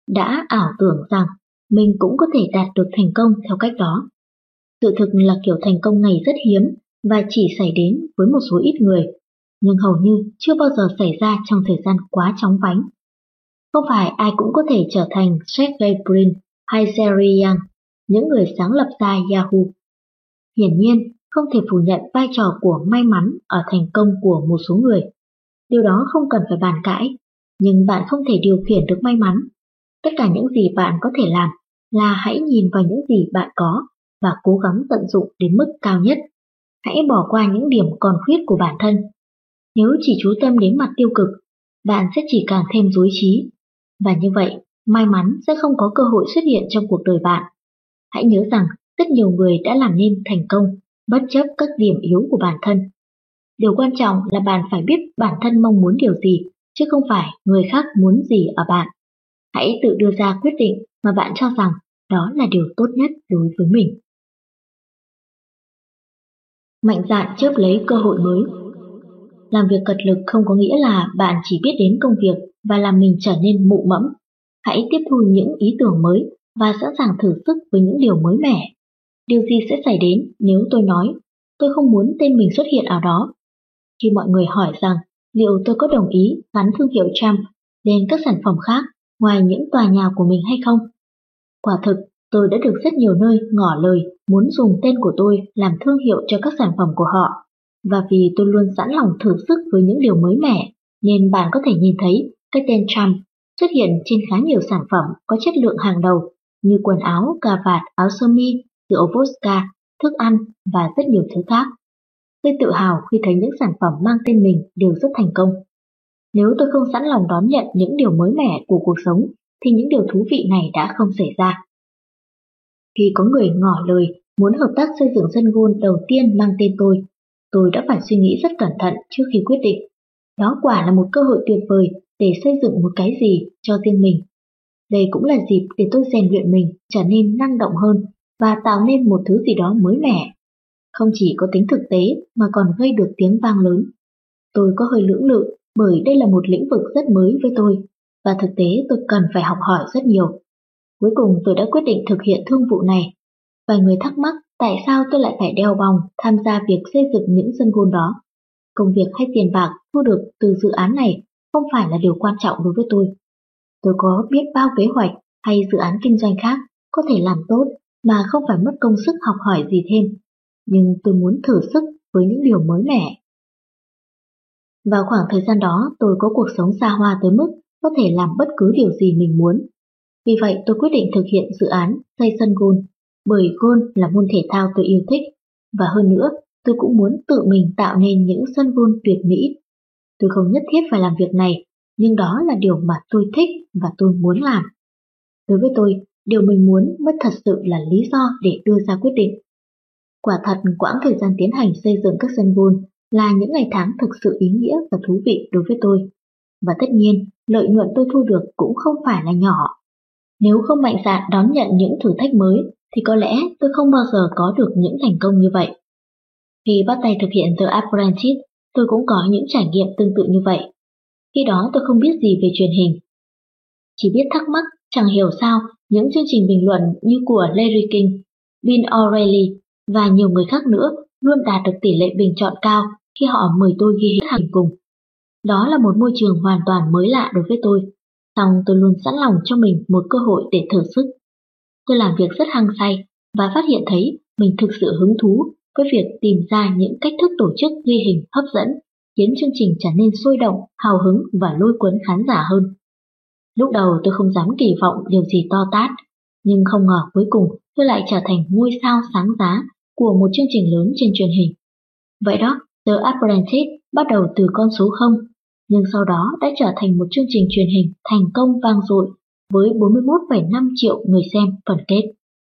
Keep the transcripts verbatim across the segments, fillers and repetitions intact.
đã ảo tưởng rằng mình cũng có thể đạt được thành công theo cách đó. Sự thực là kiểu thành công này rất hiếm và chỉ xảy đến với một số ít người, nhưng hầu như chưa bao giờ xảy ra trong thời gian quá chóng vánh. Không phải ai cũng có thể trở thành Sergey Brin hay Jerry Yang, những người sáng lập ra Yahoo. Hiển nhiên, không thể phủ nhận vai trò của may mắn ở thành công của một số người. Điều đó không cần phải bàn cãi, nhưng bạn không thể điều khiển được may mắn. Tất cả những gì bạn có thể làm là hãy nhìn vào những gì bạn có và cố gắng tận dụng đến mức cao nhất. Hãy bỏ qua những điểm còn khuyết của bản thân. Nếu chỉ chú tâm đến mặt tiêu cực, bạn sẽ chỉ càng thêm rối trí. Và như vậy, may mắn sẽ không có cơ hội xuất hiện trong cuộc đời bạn. Hãy nhớ rằng rất nhiều người đã làm nên thành công bất chấp các điểm yếu của bản thân. Điều quan trọng là bạn phải biết bản thân mong muốn điều gì, chứ không phải người khác muốn gì ở bạn. Hãy tự đưa ra quyết định mà bạn cho rằng đó là điều tốt nhất đối với mình. Mạnh dạn chớp lấy cơ hội mới. Làm việc cật lực không có nghĩa là bạn chỉ biết đến công việc và làm mình trở nên mụ mẫm. Hãy tiếp thu những ý tưởng mới và sẵn sàng thử sức với những điều mới mẻ. Điều gì sẽ xảy đến nếu tôi nói, tôi không muốn tên mình xuất hiện ở đó? Khi mọi người hỏi rằng liệu tôi có đồng ý gắn thương hiệu Trump lên các sản phẩm khác ngoài những tòa nhà của mình hay không? Quả thực, tôi đã được rất nhiều nơi ngỏ lời muốn dùng tên của tôi làm thương hiệu cho các sản phẩm của họ. Và vì tôi luôn sẵn lòng thử sức với những điều mới mẻ, nên bạn có thể nhìn thấy cái tên Trump xuất hiện trên khá nhiều sản phẩm có chất lượng hàng đầu như quần áo, cà vạt, áo sơ mi, rượu vodka, thức ăn và rất nhiều thứ khác. Tôi tự hào khi thấy những sản phẩm mang tên mình đều rất thành công. Nếu tôi không sẵn lòng đón nhận những điều mới mẻ của cuộc sống, thì những điều thú vị này đã không xảy ra. Khi có người ngỏ lời muốn hợp tác xây dựng sân golf đầu tiên mang tên tôi, tôi đã phải suy nghĩ rất cẩn thận trước khi quyết định. Đó quả là một cơ hội tuyệt vời để xây dựng một cái gì cho riêng mình. Đây cũng là dịp để tôi rèn luyện mình trở nên năng động hơn và tạo nên một thứ gì đó mới mẻ. Không chỉ có tính thực tế mà còn gây được tiếng vang lớn. Tôi có hơi lưỡng lự bởi đây là một lĩnh vực rất mới với tôi và thực tế tôi cần phải học hỏi rất nhiều. Cuối cùng tôi đã quyết định thực hiện thương vụ này. Vài người thắc mắc tại sao tôi lại phải đeo bòng tham gia việc xây dựng những sân golf đó. Công việc hay tiền bạc thu được từ dự án này không phải là điều quan trọng đối với tôi. Tôi có biết bao kế hoạch hay dự án kinh doanh khác có thể làm tốt mà không phải mất công sức học hỏi gì thêm. Nhưng tôi muốn thử sức với những điều mới mẻ. Vào khoảng thời gian đó tôi có cuộc sống xa hoa tới mức có thể làm bất cứ điều gì mình muốn. Vì vậy tôi quyết định thực hiện dự án xây sân golf, bởi golf là môn thể thao tôi yêu thích, và hơn nữa tôi cũng muốn tự mình tạo nên những sân golf tuyệt mỹ. Tôi không nhất thiết phải làm việc này, nhưng đó là điều mà tôi thích và tôi muốn làm. Đối với tôi, điều mình muốn mới thật sự là lý do để đưa ra quyết định. Quả thật, quãng thời gian tiến hành xây dựng các sân golf là những ngày tháng thực sự ý nghĩa và thú vị đối với tôi. Và tất nhiên, lợi nhuận tôi thu được cũng không phải là nhỏ. Nếu không mạnh dạn đón nhận những thử thách mới, thì có lẽ tôi không bao giờ có được những thành công như vậy. Khi bắt tay thực hiện The Apprentice, tôi cũng có những trải nghiệm tương tự như vậy. Khi đó tôi không biết gì về truyền hình. Chỉ biết thắc mắc, chẳng hiểu sao những chương trình bình luận như của Larry King, Bill O'Reilly và nhiều người khác nữa luôn đạt được tỷ lệ bình chọn cao khi họ mời tôi ghi hình cùng. Đó là một môi trường hoàn toàn mới lạ đối với tôi, song tôi luôn sẵn lòng cho mình một cơ hội để thử sức. Tôi làm việc rất hăng say và phát hiện thấy mình thực sự hứng thú với việc tìm ra những cách thức tổ chức ghi hình hấp dẫn, khiến chương trình trở nên sôi động, hào hứng và lôi cuốn khán giả hơn. Lúc đầu tôi không dám kỳ vọng điều gì to tát, nhưng không ngờ cuối cùng tôi lại trở thành ngôi sao sáng giá của một chương trình lớn trên truyền hình. Vậy đó, The Apprentice bắt đầu từ con số không, nhưng sau đó đã trở thành một chương trình truyền hình thành công vang dội với bốn mươi mốt phẩy năm triệu người xem phần kết.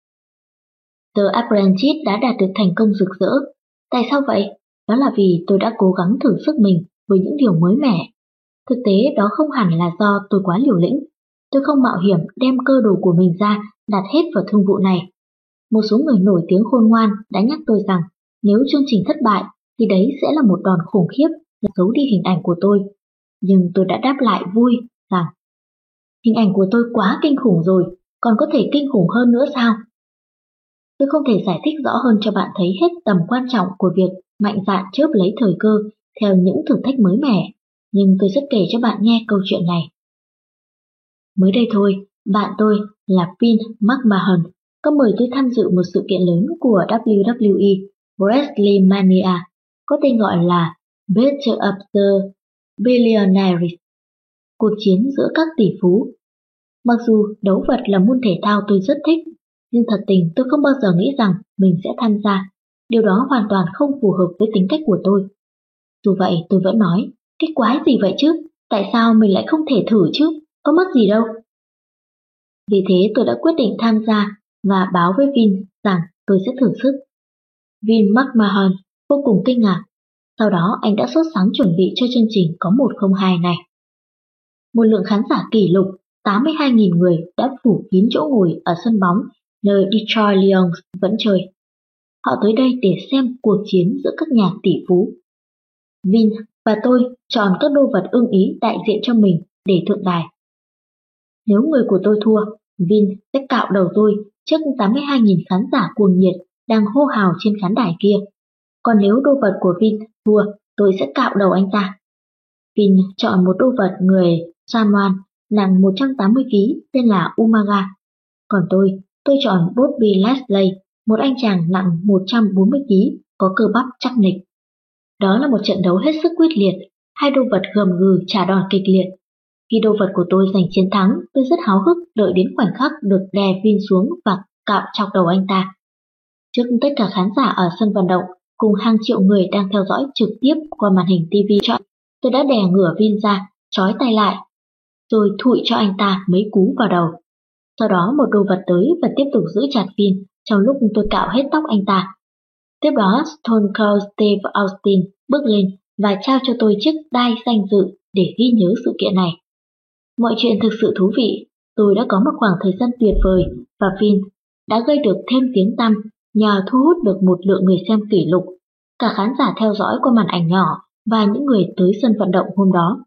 The Apprentice đã đạt được thành công rực rỡ. Tại sao vậy? Đó là vì tôi đã cố gắng thử sức mình với những điều mới mẻ. Thực tế đó không hẳn là do tôi quá liều lĩnh. Tôi không mạo hiểm đem cơ đồ của mình ra đặt hết vào thương vụ này. Một số người nổi tiếng khôn ngoan đã nhắc tôi rằng nếu chương trình thất bại thì đấy sẽ là một đòn khủng khiếp làm xấu đi hình ảnh của tôi. Nhưng tôi đã đáp lại vui rằng Hình ảnh của tôi quá kinh khủng rồi, còn có thể kinh khủng hơn nữa sao? Tôi không thể giải thích rõ hơn cho bạn thấy hết tầm quan trọng của việc mạnh dạn chớp lấy thời cơ theo những thử thách mới mẻ, nhưng tôi sẽ kể cho bạn nghe câu chuyện này. Mới đây thôi, bạn tôi là Vince McMahon có mời tôi tham dự một sự kiện lớn của W W E WrestleMania, có tên gọi là Battle of the Billionaires, cuộc chiến giữa các tỷ phú. Mặc dù đấu vật là môn thể thao tôi rất thích, nhưng thật tình tôi không bao giờ nghĩ rằng mình sẽ tham gia. Điều đó hoàn toàn không phù hợp với tính cách của tôi. Dù vậy tôi vẫn nói, cái quái gì vậy chứ? Tại sao mình lại không thể thử chứ? Có mất gì đâu. Vì thế tôi đã quyết định tham gia và báo với Vin rằng tôi sẽ thử sức. Vin McMahon vô cùng kinh ngạc. Sau đó anh đã sốt sắng chuẩn bị cho chương trình có một không hai này. Một lượng khán giả kỷ lục tám mươi hai nghìn người đã phủ kín chỗ ngồi ở sân bóng nơi Detroit Lions vẫn chơi. Họ tới đây để xem cuộc chiến giữa các nhà tỷ phú. Vin và tôi chọn các đô vật ưng ý đại diện cho mình để thượng đài. Nếu người của tôi thua, Vin sẽ cạo đầu tôi trước tám mươi hai nghìn khán giả cuồng nhiệt đang hô hào trên khán đài kia. Còn nếu đô vật của Vin thua, tôi sẽ cạo đầu anh ta. Vin chọn một đô vật người Samoan nặng một trăm tám mươi ki lô gam tên là Umaga. Còn tôi, tôi chọn Bobby Lashley, một anh chàng nặng một trăm bốn mươi ki lô gam có cơ bắp chắc nịch. Đó là một trận đấu hết sức quyết liệt, hai đô vật gầm gừ trả đòn kịch liệt. Khi đô vật của tôi giành chiến thắng, tôi rất háo hức đợi đến khoảnh khắc được đè Vin xuống và cạo chọc đầu anh ta. Trước tất cả khán giả ở sân vận động cùng hàng triệu người đang theo dõi trực tiếp qua màn hình ti vi chọn, tôi đã đè ngửa Vin ra, trói tay lại, rồi thụi cho anh ta mấy cú vào đầu. Sau đó một đô vật tới và tiếp tục giữ chặt Vin trong lúc tôi cạo hết tóc anh ta. Tiếp đó Stone Cold Steve Austin bước lên và trao cho tôi chiếc đai danh dự để ghi nhớ sự kiện này. Mọi chuyện thực sự thú vị, tôi đã có một khoảng thời gian tuyệt vời và Vin đã gây được thêm tiếng tăm nhờ thu hút được một lượng người xem kỷ lục, cả khán giả theo dõi qua màn ảnh nhỏ và những người tới sân vận động hôm đó.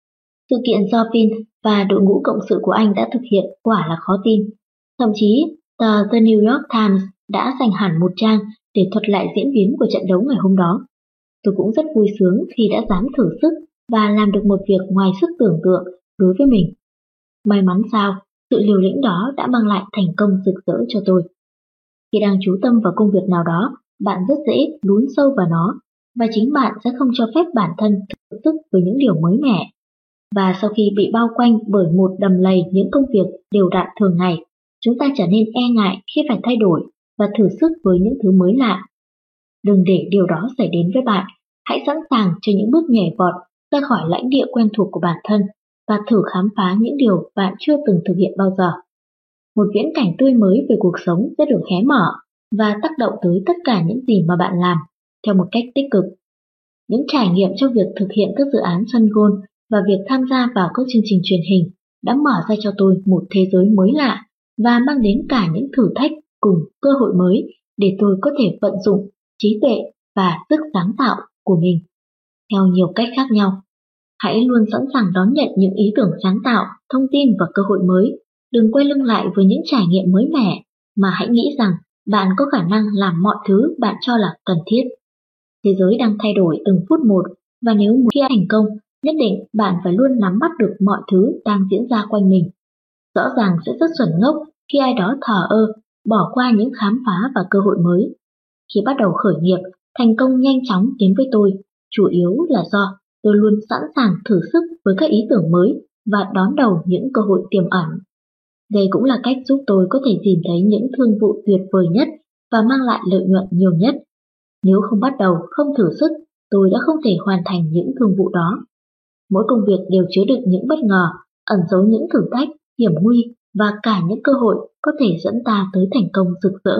Sự kiện do Vin và đội ngũ cộng sự của anh đã thực hiện quả là khó tin. Thậm chí, tờ The New York Times đã dành hẳn một trang để thuật lại diễn biến của trận đấu ngày hôm đó. Tôi cũng rất vui sướng khi đã dám thử sức và làm được một việc ngoài sức tưởng tượng đối với mình. May mắn sao, sự liều lĩnh đó đã mang lại thành công rực rỡ cho tôi. Khi đang chú tâm vào công việc nào đó, bạn rất dễ lún sâu vào nó, và chính bạn sẽ không cho phép bản thân thử sức với những điều mới mẻ. Và sau khi bị bao quanh bởi một đầm lầy những công việc đều đặn thường ngày, chúng ta trở nên e ngại khi phải thay đổi và thử sức với những thứ mới lạ. Đừng để điều đó xảy đến với bạn, hãy sẵn sàng cho những bước nhảy vọt ra khỏi lãnh địa quen thuộc của bản thân và thử khám phá những điều bạn chưa từng thực hiện bao giờ. Một viễn cảnh tươi mới về cuộc sống sẽ được hé mở và tác động tới tất cả những gì mà bạn làm theo một cách tích cực. Những trải nghiệm trong việc thực hiện các dự án sân golf và việc tham gia vào các chương trình truyền hình đã mở ra cho tôi một thế giới mới lạ và mang đến cả những thử thách cùng cơ hội mới để tôi có thể vận dụng trí tuệ và sức sáng tạo của mình theo nhiều cách khác nhau. Hãy luôn sẵn sàng đón nhận những ý tưởng sáng tạo, thông tin và cơ hội mới. Đừng quay lưng lại với những trải nghiệm mới mẻ, mà hãy nghĩ rằng bạn có khả năng làm mọi thứ bạn cho là cần thiết. Thế giới đang thay đổi từng phút một, và nếu muốn khi thành công, nhất định bạn phải luôn nắm bắt được mọi thứ đang diễn ra quanh mình. Rõ ràng sẽ rất xuẩn ngốc khi ai đó thờ ơ, bỏ qua những khám phá và cơ hội mới. Khi bắt đầu khởi nghiệp, thành công nhanh chóng đến với tôi, chủ yếu là do tôi luôn sẵn sàng thử sức với các ý tưởng mới và đón đầu những cơ hội tiềm ẩn. Đây cũng là cách giúp tôi có thể tìm thấy những thương vụ tuyệt vời nhất và mang lại lợi nhuận nhiều nhất. Nếu không bắt đầu, không thử sức, tôi đã không thể hoàn thành những thương vụ đó. Mỗi công việc đều chứa đựng những bất ngờ, ẩn giấu những thử thách, hiểm nguy và cả những cơ hội có thể dẫn ta tới thành công rực rỡ.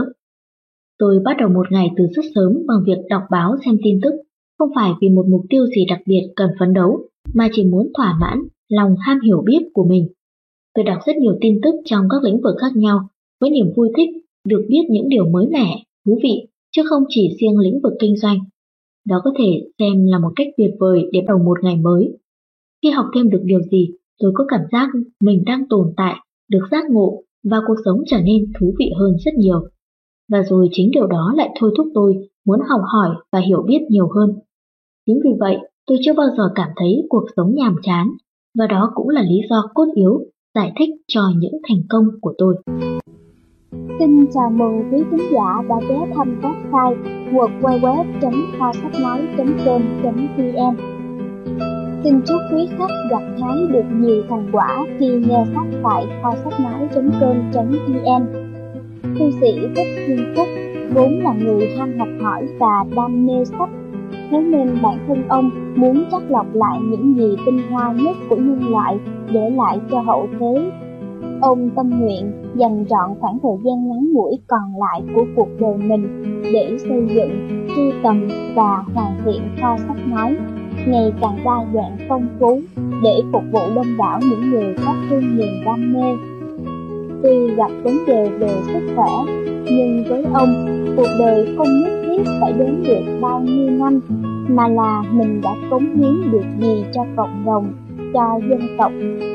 Tôi bắt đầu một ngày từ rất sớm bằng việc đọc báo xem tin tức, không phải vì một mục tiêu gì đặc biệt cần phấn đấu, mà chỉ muốn thỏa mãn lòng ham hiểu biết của mình. Tôi đọc rất nhiều tin tức trong các lĩnh vực khác nhau, với niềm vui thích được biết những điều mới mẻ, thú vị, chứ không chỉ riêng lĩnh vực kinh doanh. Đó có thể xem là một cách tuyệt vời để bắt đầu một ngày mới. Khi học thêm được điều gì, tôi có cảm giác mình đang tồn tại, được giác ngộ và cuộc sống trở nên thú vị hơn rất nhiều. Và rồi chính điều đó lại thôi thúc tôi muốn học hỏi và hiểu biết nhiều hơn. Chính vì vậy, tôi chưa bao giờ cảm thấy cuộc sống nhàm chán, và đó cũng là lý do cốt yếu giải thích cho những thành công của tôi. Xin chào mừng quý khán giả đã ghé thăm website w w w chấm kho sách nói chấm com chấm vn. Xin chúc quý khách gặt hái được nhiều thành quả khi nghe sách tại kho sách nói chấm com chấm vn. Thư sĩ Thích Thiên Phúc vốn là người ham học hỏi và đam mê sách, thế nên bản thân ông muốn chắt lọc lại những gì tinh hoa nhất của nhân loại để lại cho hậu thế. Ông tâm nguyện dành trọn khoảng thời gian ngắn ngủi còn lại của cuộc đời mình để xây dựng, sưu tầm và hoàn thiện kho sách nói ngày càng đa dạng phong phú để phục vụ đông đảo những người có chung niềm đam mê. Tuy gặp vấn đề về sức khỏe, nhưng với ông, cuộc đời không nhất thiết phải đến được bao nhiêu năm, mà là mình đã cống hiến được gì cho cộng đồng, cho dân tộc.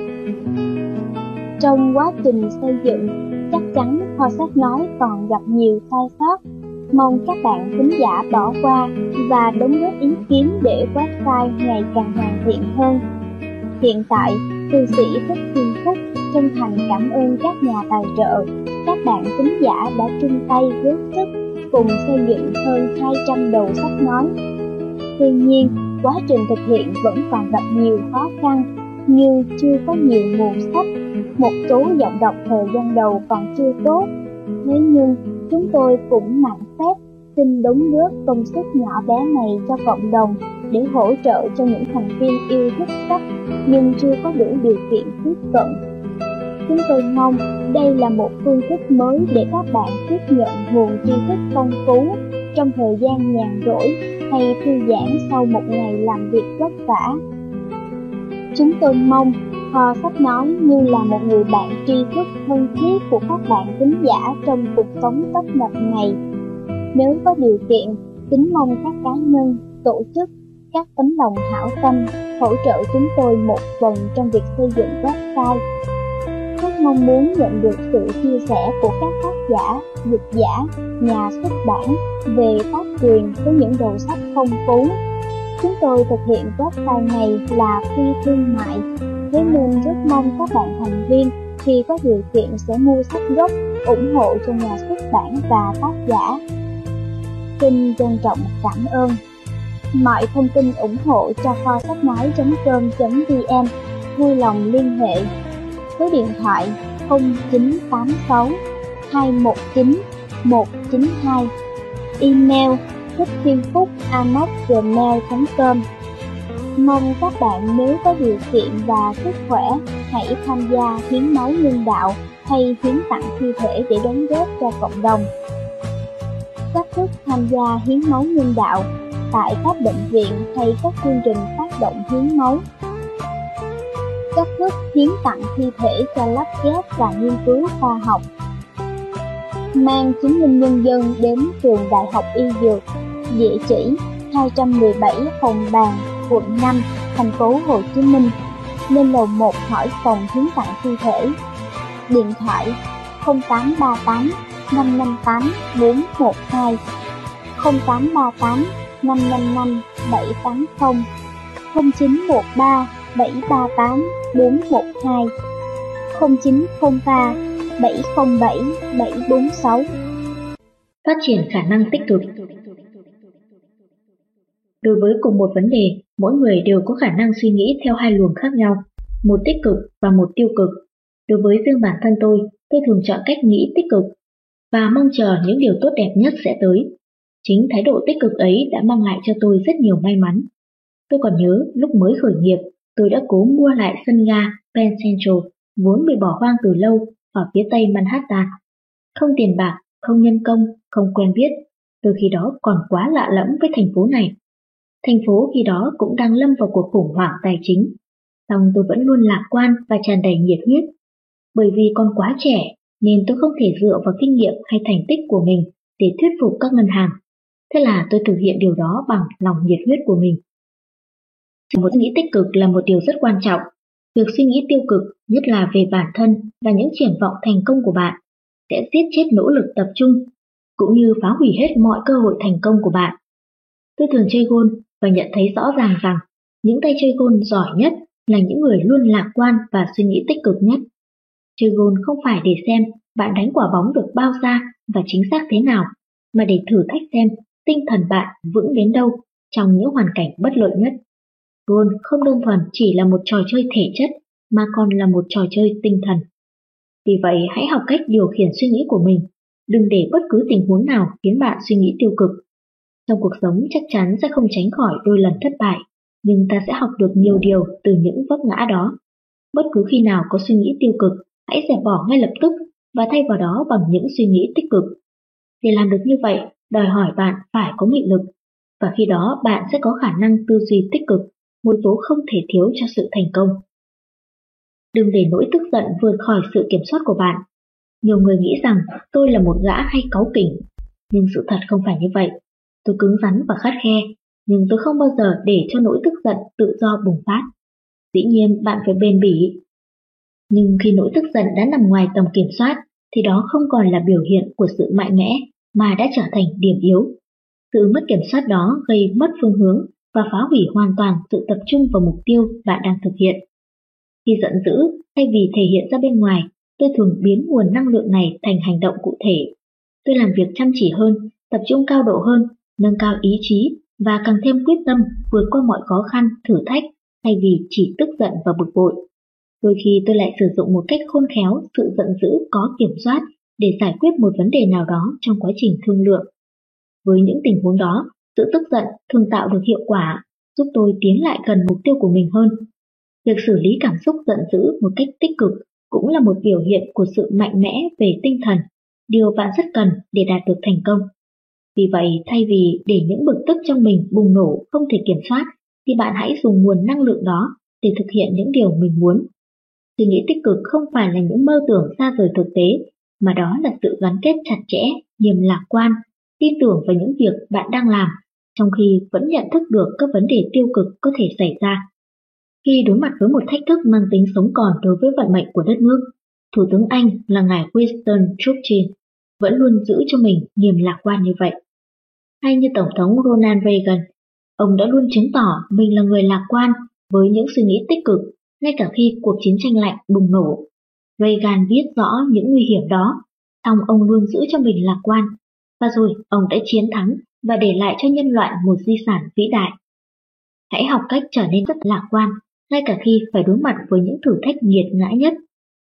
Trong quá trình xây dựng, chắc chắn kho sách nói còn gặp nhiều sai sót. Mong các bạn thính giả bỏ qua và đóng góp ý kiến để website ngày càng hoàn thiện hơn. Hiện tại, thư sĩ Thích Thiên Phúc chân thành cảm ơn các nhà tài trợ, các bạn thính giả đã chung tay góp sức cùng xây dựng hơn hai trăm đầu sách nói. Tuy nhiên, quá trình thực hiện vẫn còn gặp nhiều khó khăn, như chưa có nhiều nguồn sách, một số giọng đọc thời gian đầu còn chưa tốt. Thế nhưng, chúng tôi cũng nặng phép xin đóng góp công sức nhỏ bé này cho cộng đồng để hỗ trợ cho những thành viên yêu thích sách nhưng chưa có đủ điều kiện tiếp cận. Chúng tôi mong đây là một phương thức mới để các bạn tiếp nhận nguồn tri thức phong phú trong thời gian nhàn rỗi hay thư giãn sau một ngày làm việc vất vả. Chúng tôi mong kho sách nói như là một người bạn tri thức thân thiết của các bạn thính giả trong cuộc sống tấp nập này. Nếu có điều kiện, kính mong các cá nhân, tổ chức, các tấm lòng hảo tâm hỗ trợ chúng tôi một phần trong việc xây dựng website. Rất mong muốn nhận được sự chia sẻ của các tác giả, dịch giả, nhà xuất bản về tác quyền với những đầu sách phong phú. Chúng tôi thực hiện website này là phi thương mại, thế nên rất mong các bạn thành viên khi có điều kiện sẽ mua sách gốc, ủng hộ cho nhà xuất bản và tác giả. Xin trân trọng cảm ơn. Mọi thông tin ủng hộ cho kho sách nói chấm com chấm vn vui lòng liên hệ. Số điện thoại không chín tám sáu hai một chín một chín hai, email thích thiên phúc a còng gmail chấm com. Mong các bạn nếu có điều kiện và sức khỏe hãy tham gia hiến máu nhân đạo hay hiến tặng thi thể để đóng góp cho cộng đồng. Cách thức tham gia hiến máu nhân đạo tại các bệnh viện hay các chương trình phát động hiến máu. Cách thức hiến tặng thi thể cho lắp ghép và nghiên cứu khoa học. Mang chứng minh nhân dân đến trường Đại học Y Dược, địa chỉ hai trăm mười bảy Hồng Bàng, quận năm, thành phố Hồ Chí Minh. Lên lầu một hỏi phòng hiến tặng thi thể. Điện thoại không tám ba tám năm năm tám bốn một hai, không tám ba tám năm năm năm bảy tám không, không chín một ba bảy ba tám bốn một hai, không chín không ba bảy không bảy bảy bốn sáu. Phát triển khả năng tích cực. Đối với cùng một vấn đề, mỗi người đều có khả năng suy nghĩ theo hai luồng khác nhau, một tích cực và một tiêu cực. Đối với riêng bản thân tôi, tôi thường chọn cách nghĩ tích cực và mong chờ những điều tốt đẹp nhất sẽ tới. Chính thái độ tích cực ấy đã mang lại cho tôi rất nhiều may mắn. Tôi còn nhớ lúc mới khởi nghiệp, tôi đã cố mua lại sân ga Penn Central, vốn bị bỏ hoang từ lâu ở phía tây Manhattan. Không tiền bạc, không nhân công, không quen biết, tôi khi đó còn quá lạ lẫm với thành phố này. Thành phố khi đó cũng đang lâm vào cuộc khủng hoảng tài chính, song tôi vẫn luôn lạc quan và tràn đầy nhiệt huyết. Bởi vì còn quá trẻ nên tôi không thể dựa vào kinh nghiệm hay thành tích của mình để thuyết phục các ngân hàng. Thế là tôi thực hiện điều đó bằng lòng nhiệt huyết của mình. Một nghĩ tích cực là một điều rất quan trọng. Việc suy nghĩ tiêu cực, nhất là về bản thân và những triển vọng thành công của bạn, sẽ giết chết nỗ lực tập trung, cũng như phá hủy hết mọi cơ hội thành công của bạn. Tôi thường chơi golf và nhận thấy rõ ràng rằng những tay chơi golf giỏi nhất là những người luôn lạc quan và suy nghĩ tích cực nhất. Chơi golf không phải để xem bạn đánh quả bóng được bao xa và chính xác thế nào, mà để thử thách xem tinh thần bạn vững đến đâu trong những hoàn cảnh bất lợi nhất. Golf không đơn thuần chỉ là một trò chơi thể chất, mà còn là một trò chơi tinh thần. Vì vậy, hãy học cách điều khiển suy nghĩ của mình. Đừng để bất cứ tình huống nào khiến bạn suy nghĩ tiêu cực. Trong cuộc sống chắc chắn sẽ không tránh khỏi đôi lần thất bại, nhưng ta sẽ học được nhiều điều từ những vấp ngã đó. Bất cứ khi nào có suy nghĩ tiêu cực, hãy dẹp bỏ ngay lập tức và thay vào đó bằng những suy nghĩ tích cực. Để làm được như vậy, đòi hỏi bạn phải có nghị lực, và khi đó bạn sẽ có khả năng tư duy tích cực, một tố không thể thiếu cho sự thành công. Đừng để nỗi tức giận vượt khỏi sự kiểm soát của bạn. Nhiều người nghĩ rằng tôi là một gã hay cáu kỉnh, nhưng sự thật không phải như vậy. Tôi cứng rắn và khắt khe, nhưng tôi không bao giờ để cho nỗi tức giận tự do bùng phát. Dĩ nhiên bạn phải bền bỉ. Nhưng khi nỗi tức giận đã nằm ngoài tầm kiểm soát, thì đó không còn là biểu hiện của sự mạnh mẽ, mà đã trở thành điểm yếu. Sự mất kiểm soát đó gây mất phương hướng và phá hủy hoàn toàn sự tập trung vào mục tiêu bạn đang thực hiện. Khi giận dữ, thay vì thể hiện ra bên ngoài, tôi thường biến nguồn năng lượng này thành hành động cụ thể. Tôi làm việc chăm chỉ hơn, tập trung cao độ hơn, nâng cao ý chí và càng thêm quyết tâm vượt qua mọi khó khăn, thử thách, thay vì chỉ tức giận và bực bội. Đôi khi tôi lại sử dụng một cách khôn khéo sự giận dữ có kiểm soát để giải quyết một vấn đề nào đó trong quá trình thương lượng. Với những tình huống đó, sự tức giận thường tạo được hiệu quả, giúp tôi tiến lại gần mục tiêu của mình hơn. Việc xử lý cảm xúc giận dữ một cách tích cực cũng là một biểu hiện của sự mạnh mẽ về tinh thần, điều bạn rất cần để đạt được thành công. Vì vậy, thay vì để những bực tức trong mình bùng nổ không thể kiểm soát, thì bạn hãy dùng nguồn năng lượng đó để thực hiện những điều mình muốn. Suy nghĩ tích cực không phải là những mơ tưởng xa rời thực tế, mà đó là sự gắn kết chặt chẽ, niềm lạc quan, tin tưởng vào những việc bạn đang làm, trong khi vẫn nhận thức được các vấn đề tiêu cực có thể xảy ra. Khi đối mặt với một thách thức mang tính sống còn đối với vận mệnh của đất nước, Thủ tướng Anh là ngài Winston Churchill vẫn luôn giữ cho mình niềm lạc quan như vậy. Hay như Tổng thống Ronald Reagan, ông đã luôn chứng tỏ mình là người lạc quan với những suy nghĩ tích cực, ngay cả khi cuộc chiến tranh lạnh bùng nổ. Reagan biết rõ những nguy hiểm đó, song ông luôn giữ cho mình lạc quan, và rồi ông đã chiến thắng và để lại cho nhân loại một di sản vĩ đại. Hãy học cách trở nên rất lạc quan, ngay cả khi phải đối mặt với những thử thách nghiệt ngã nhất.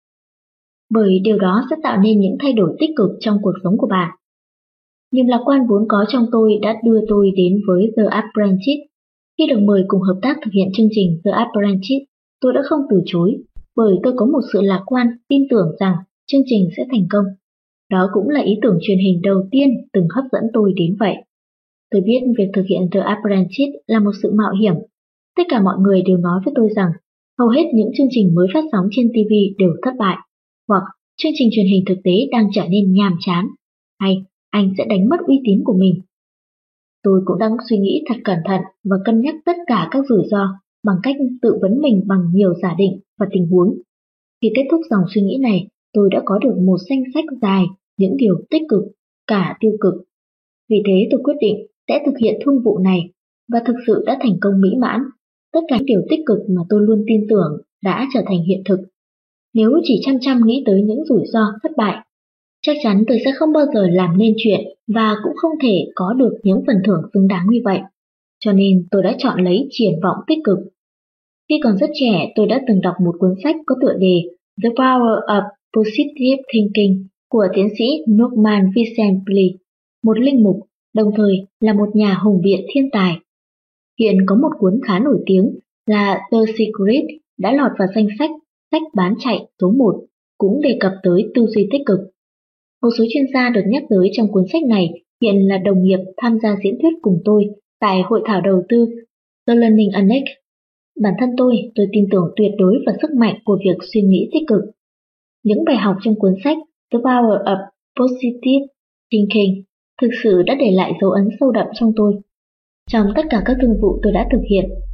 Bởi điều đó sẽ tạo nên những thay đổi tích cực trong cuộc sống của bạn. Niềm lạc quan vốn có trong tôi đã đưa tôi đến với The Apprentice. Khi được mời cùng hợp tác thực hiện chương trình The Apprentice, tôi đã không từ chối, bởi tôi có một sự lạc quan, tin tưởng rằng chương trình sẽ thành công. Đó cũng là ý tưởng truyền hình đầu tiên từng hấp dẫn tôi đến vậy. Tôi biết việc thực hiện The Apprentice là một sự mạo hiểm. Tất cả mọi người đều nói với tôi rằng hầu hết những chương trình mới phát sóng trên ti vi đều thất bại, hoặc chương trình truyền hình thực tế đang trở nên nhàm chán, hay anh sẽ đánh mất uy tín của mình. Tôi cũng đang suy nghĩ thật cẩn thận và cân nhắc tất cả các rủi ro bằng cách tự vấn mình bằng nhiều giả định và tình huống. Khi kết thúc dòng suy nghĩ này, tôi đã có được một danh sách dài những điều tích cực, cả tiêu cực. Vì thế tôi quyết định sẽ thực hiện thương vụ này, và thực sự đã thành công mỹ mãn. Tất cả những điều tích cực mà tôi luôn tin tưởng đã trở thành hiện thực. Nếu chỉ chăm chăm nghĩ tới những rủi ro thất bại, chắc chắn tôi sẽ không bao giờ làm nên chuyện và cũng không thể có được những phần thưởng xứng đáng như vậy. Cho nên tôi đã chọn lấy triển vọng tích cực. Khi còn rất trẻ, tôi đã từng đọc một cuốn sách có tựa đề The Power of Positive Thinking của tiến sĩ Norman Vincent Peale, một linh mục, đồng thời là một nhà hùng biện thiên tài. Hiện có một cuốn khá nổi tiếng là The Secret đã lọt vào danh sách sách bán chạy số một, cũng đề cập tới tư duy tích cực. Một số chuyên gia được nhắc tới trong cuốn sách này hiện là đồng nghiệp tham gia diễn thuyết cùng tôi tại hội thảo đầu tư The Learning Annex. Bản thân tôi, tôi tin tưởng tuyệt đối vào sức mạnh của việc suy nghĩ tích cực. Những bài học trong cuốn sách The Power of Positive Thinking thực sự đã để lại dấu ấn sâu đậm trong tôi. Trong tất cả các thương vụ tôi đã thực hiện,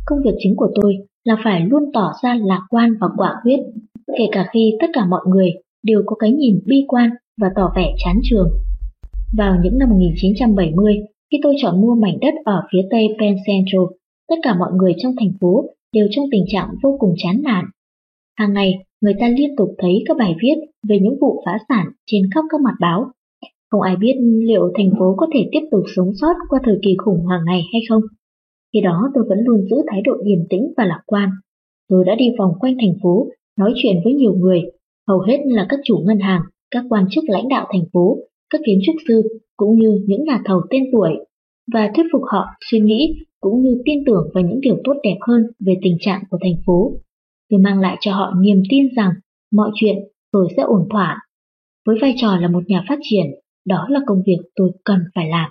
Công việc chính của tôi là phải luôn tỏ ra lạc quan và quả quyết, kể cả khi tất cả mọi người đều có cái nhìn bi quan và tỏ vẻ chán chường. Vào những năm một nghìn chín trăm bảy mươi, khi tôi chọn mua mảnh đất ở phía tây Penn Central, tất cả mọi người trong thành phố đều trong tình trạng vô cùng chán nản. Hàng ngày, người ta liên tục thấy các bài viết về những vụ phá sản trên khắp các mặt báo. Không ai biết liệu thành phố có thể tiếp tục sống sót qua thời kỳ khủng hoảng này hay không. Khi đó tôi vẫn luôn giữ thái độ điềm tĩnh và lạc quan. Tôi đã đi vòng quanh thành phố, nói chuyện với nhiều người, hầu hết là các chủ ngân hàng, các quan chức lãnh đạo thành phố, các kiến trúc sư, cũng như những nhà thầu tên tuổi, và thuyết phục họ suy nghĩ cũng như tin tưởng vào những điều tốt đẹp hơn về tình trạng của thành phố. Tôi mang lại cho họ niềm tin rằng mọi chuyện rồi sẽ ổn thỏa. Với vai trò là một nhà phát triển, đó là công việc tôi cần phải làm.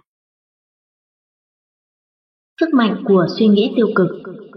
Sức mạnh của suy nghĩ tiêu cực.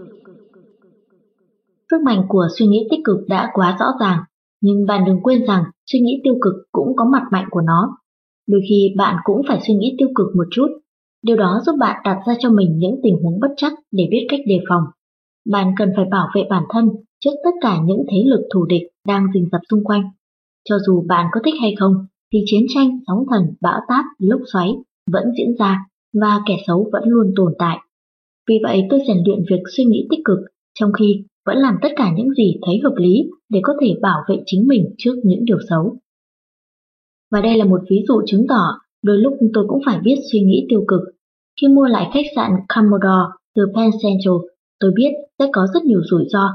Sức mạnh của suy nghĩ tích cực đã quá rõ ràng, nhưng bạn đừng quên rằng suy nghĩ tiêu cực cũng có mặt mạnh của nó. Đôi khi bạn cũng phải suy nghĩ tiêu cực một chút. Điều đó giúp bạn đặt ra cho mình những tình huống bất trắc để biết cách đề phòng. Bạn cần phải bảo vệ bản thân trước tất cả những thế lực thù địch đang rình rập xung quanh. Cho dù bạn có thích hay không, thì chiến tranh, sóng thần, bão táp, lốc xoáy vẫn diễn ra và kẻ xấu vẫn luôn tồn tại. Vì vậy tôi rèn luyện việc suy nghĩ tích cực, trong khi vẫn làm tất cả những gì thấy hợp lý để có thể bảo vệ chính mình trước những điều xấu. Và đây là một ví dụ chứng tỏ đôi lúc tôi cũng phải biết suy nghĩ tiêu cực. Khi mua lại khách sạn Commodore từ Penn Central, tôi biết sẽ có rất nhiều rủi ro.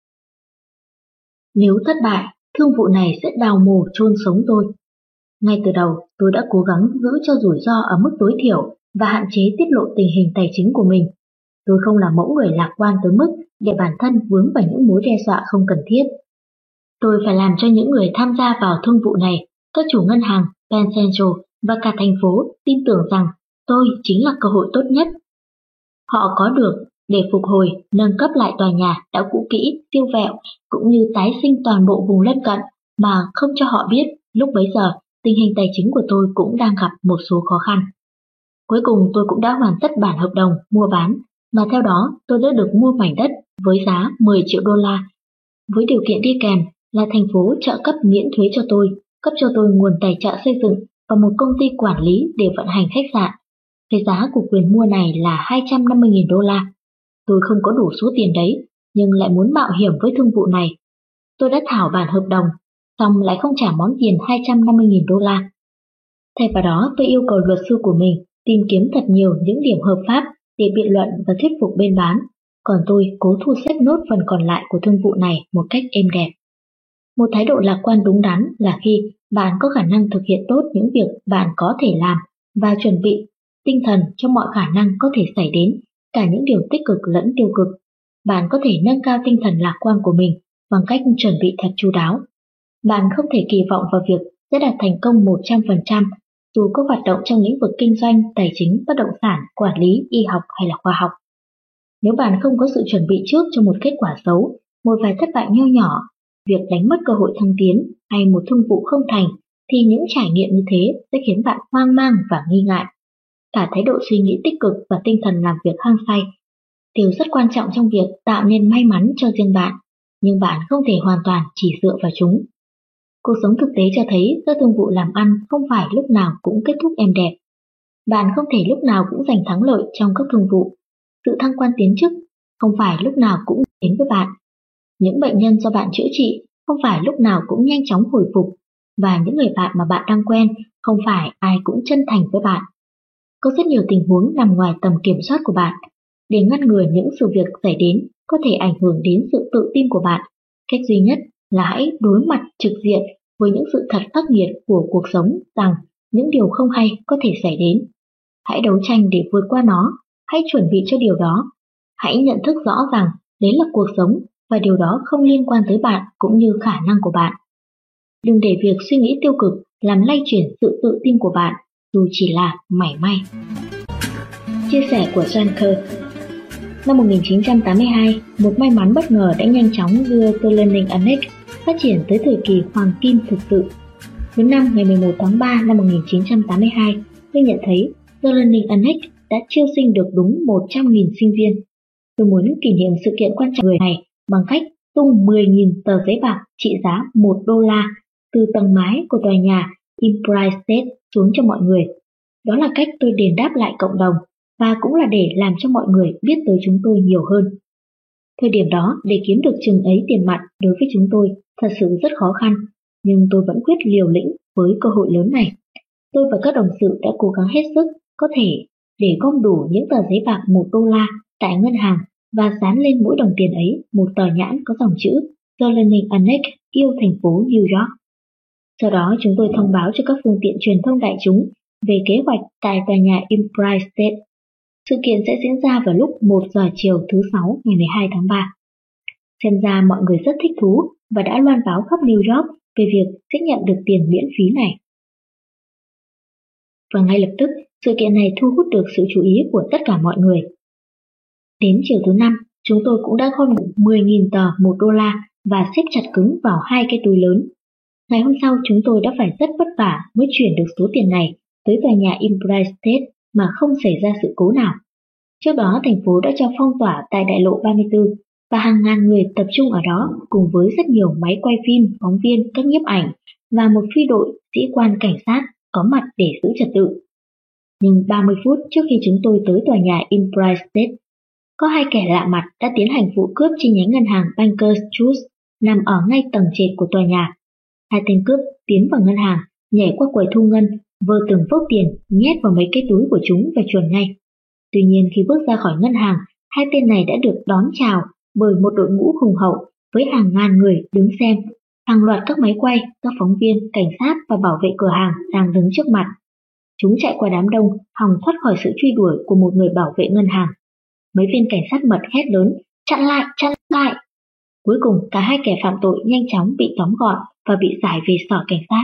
Nếu thất bại, thương vụ này sẽ đào mồ chôn sống tôi. Ngay từ đầu, tôi đã cố gắng giữ cho rủi ro ở mức tối thiểu và hạn chế tiết lộ tình hình tài chính của mình. Tôi không là mẫu người lạc quan tới mức để bản thân vướng vào những mối đe dọa không cần thiết. Tôi phải làm cho những người tham gia vào thương vụ này, các chủ ngân hàng, Penn Central và cả thành phố tin tưởng rằng tôi chính là cơ hội tốt nhất. Họ có được để phục hồi, nâng cấp lại tòa nhà đã cũ kỹ, tiêu vẹo, cũng như tái sinh toàn bộ vùng lân cận mà không cho họ biết lúc bấy giờ tình hình tài chính của tôi cũng đang gặp một số khó khăn. Cuối cùng tôi cũng đã hoàn tất bản hợp đồng mua bán, mà theo đó tôi đã được mua mảnh đất với giá mười triệu đô la, với điều kiện đi kèm là thành phố trợ cấp miễn thuế cho tôi, cấp cho tôi nguồn tài trợ xây dựng và một công ty quản lý để vận hành khách sạn. Cái giá của quyền mua này là hai trăm năm mươi nghìn đô la. Tôi không có đủ số tiền đấy, nhưng lại muốn mạo hiểm với thương vụ này. Tôi đã thảo bản hợp đồng, xong lại không trả món tiền hai trăm năm mươi nghìn đô la. Thay vào đó, tôi yêu cầu luật sư của mình tìm kiếm thật nhiều những điểm hợp pháp để biện luận và thuyết phục bên bán, còn tôi cố thu xếp nốt phần còn lại của thương vụ này một cách êm đẹp. Một thái độ lạc quan đúng đắn là khi bạn có khả năng thực hiện tốt những việc bạn có thể làm và chuẩn bị tinh thần cho mọi khả năng có thể xảy đến, cả những điều tích cực lẫn tiêu cực. Bạn có thể nâng cao tinh thần lạc quan của mình bằng cách chuẩn bị thật chu đáo. Bạn không thể kỳ vọng vào việc sẽ đạt thành công một trăm phần trăm dù có hoạt động trong lĩnh vực kinh doanh, tài chính, bất động sản, quản lý, y học hay là khoa học. Nếu bạn không có sự chuẩn bị trước cho một kết quả xấu, một vài thất bại nho nhỏ, việc đánh mất cơ hội thăng tiến hay một thương vụ không thành, thì những trải nghiệm như thế sẽ khiến bạn hoang mang và nghi ngại. Cả thái độ suy nghĩ tích cực và tinh thần làm việc hăng say đều rất quan trọng trong việc tạo nên may mắn cho riêng bạn, nhưng bạn không thể hoàn toàn chỉ dựa vào chúng. Cuộc sống thực tế cho thấy các thương vụ làm ăn không phải lúc nào cũng kết thúc êm đẹp. Bạn không thể lúc nào cũng giành thắng lợi trong các thương vụ. Sự thăng quan tiến chức không phải lúc nào cũng đến với bạn. Những bệnh nhân do bạn chữa trị không phải lúc nào cũng nhanh chóng hồi phục, và những người bạn mà bạn đang quen không phải ai cũng chân thành với bạn. Có rất nhiều tình huống nằm ngoài tầm kiểm soát của bạn. Để ngăn ngừa những sự việc xảy đến có thể ảnh hưởng đến sự tự tin của bạn, cách duy nhất là hãy đối mặt trực diện với những sự thật khắc nghiệt của cuộc sống rằng những điều không hay có thể xảy đến. Hãy đấu tranh để vượt qua nó, hãy chuẩn bị cho điều đó. Hãy nhận thức rõ rằng đấy là cuộc sống và điều đó không liên quan tới bạn cũng như khả năng của bạn. Đừng để việc suy nghĩ tiêu cực làm lay chuyển sự tự tin của bạn, dù chỉ là mảy may. Chia sẻ của John Kerr. Năm một nghìn chín trăm tám mươi hai, một may mắn bất ngờ đã nhanh chóng đưa The Learning Annex phát triển tới thời kỳ hoàng kim thực sự. Đến năm ngày mười một tháng ba năm một nghìn chín trăm tám mươi hai, tôi nhận thấy The Learning Annex đã chiêu sinh được đúng một trăm nghìn sinh viên. Tôi muốn kỷ niệm sự kiện quan trọng này bằng cách tung mười nghìn tờ giấy bạc trị giá một đô la từ tầng mái của tòa nhà Empire State xuống cho mọi người. Đó là cách tôi đền đáp lại cộng đồng và cũng là để làm cho mọi người biết tới chúng tôi nhiều hơn. Thời điểm đó, để kiếm được chừng ấy tiền mặt đối với chúng tôi thật sự rất khó khăn, nhưng tôi vẫn quyết liều lĩnh với cơ hội lớn này. Tôi và các đồng sự đã cố gắng hết sức có thể để gom đủ những tờ giấy bạc một đô la tại ngân hàng và dán lên mỗi đồng tiền ấy một tờ nhãn có dòng chữ The Learning Annex yêu thành phố New York. Sau đó chúng tôi thông báo cho các phương tiện truyền thông đại chúng về kế hoạch tại tòa nhà Empire State. Sự kiện sẽ diễn ra vào lúc một giờ chiều thứ sáu ngày mười hai tháng ba. Xem ra mọi người rất thích thú và đã loan báo khắp New York về việc sẽ nhận được tiền miễn phí này. Và ngay lập tức, sự kiện này thu hút được sự chú ý của tất cả mọi người. Đến chiều thứ năm, chúng tôi cũng đã gom đủ mười nghìn tờ một đô la và xếp chặt cứng vào hai cái túi lớn. Ngày hôm sau chúng tôi đã phải rất vất vả mới chuyển được số tiền này tới tòa nhà Empire State mà không xảy ra sự cố nào. Trước đó thành phố đã cho phong tỏa tại đại lộ ba mươi tư và hàng ngàn người tập trung ở đó cùng với rất nhiều máy quay phim, phóng viên, các nhiếp ảnh và một phi đội sĩ quan cảnh sát có mặt để giữ trật tự. Nhưng ba mươi phút trước khi chúng tôi tới tòa nhà Empire State, có hai kẻ lạ mặt đã tiến hành vụ cướp chi nhánh ngân hàng Bankers Trust nằm ở ngay tầng trệt của tòa nhà. Hai tên cướp tiến vào ngân hàng, nhảy qua quầy thu ngân, vơ từng vốc tiền nhét vào mấy cái túi của chúng và chuồn ngay. Tuy nhiên khi bước ra khỏi ngân hàng, hai tên này đã được đón chào bởi một đội ngũ hùng hậu với hàng ngàn người đứng xem, hàng loạt các máy quay, các phóng viên, cảnh sát và bảo vệ cửa hàng đang đứng trước mặt. Chúng chạy qua đám đông, hòng thoát khỏi sự truy đuổi của một người bảo vệ ngân hàng. Mấy viên cảnh sát mật hét lớn, chặn lại, chặn lại. Cuối cùng cả hai kẻ phạm tội nhanh chóng bị tóm gọn và bị giải về sở cảnh sát.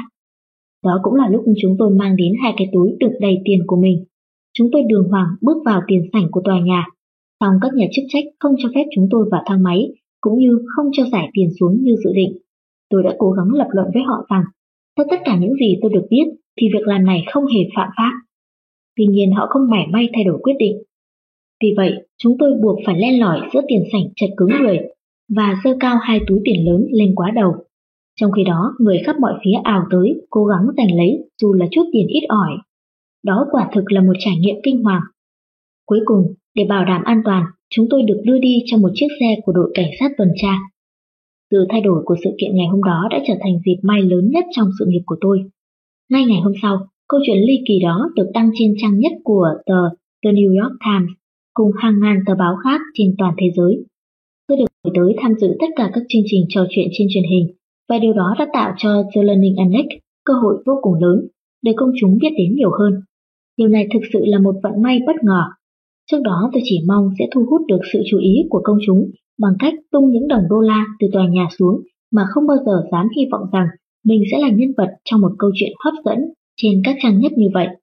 Đó cũng là lúc chúng tôi mang đến hai cái túi đựng đầy tiền của mình. Chúng tôi đường hoàng bước vào tiền sảnh của tòa nhà, song các nhà chức trách không cho phép chúng tôi vào thang máy, cũng như không cho giải tiền xuống như dự định. Tôi đã cố gắng lập luận với họ rằng, theo tất cả những gì tôi được biết, thì việc làm này không hề phạm pháp. Tuy nhiên họ không mảy may thay đổi quyết định. Vì vậy, chúng tôi buộc phải len lỏi giữa tiền sảnh chật cứng người và giơ cao hai túi tiền lớn lên quá đầu. Trong khi đó, người khắp mọi phía ào tới, cố gắng giành lấy dù là chút tiền ít ỏi. Đó quả thực là một trải nghiệm kinh hoàng. Cuối cùng, để bảo đảm an toàn, chúng tôi được đưa đi trong một chiếc xe của đội cảnh sát tuần tra. Sự thay đổi của sự kiện ngày hôm đó đã trở thành dịp may lớn nhất trong sự nghiệp của tôi. Ngay ngày hôm sau, câu chuyện ly kỳ đó được đăng trên trang nhất của tờ The New York Times cùng hàng ngàn tờ báo khác trên toàn thế giới. Tôi được mời tới tham dự tất cả các chương trình trò chuyện trên truyền hình, và điều đó đã tạo cho The Learning Annex cơ hội vô cùng lớn để công chúng biết đến nhiều hơn. Điều này thực sự là một vận may bất ngờ. Trước đó tôi chỉ mong sẽ thu hút được sự chú ý của công chúng bằng cách tung những đồng đô la từ tòa nhà xuống mà không bao giờ dám hy vọng rằng mình sẽ là nhân vật trong một câu chuyện hấp dẫn trên các trang nhất như vậy.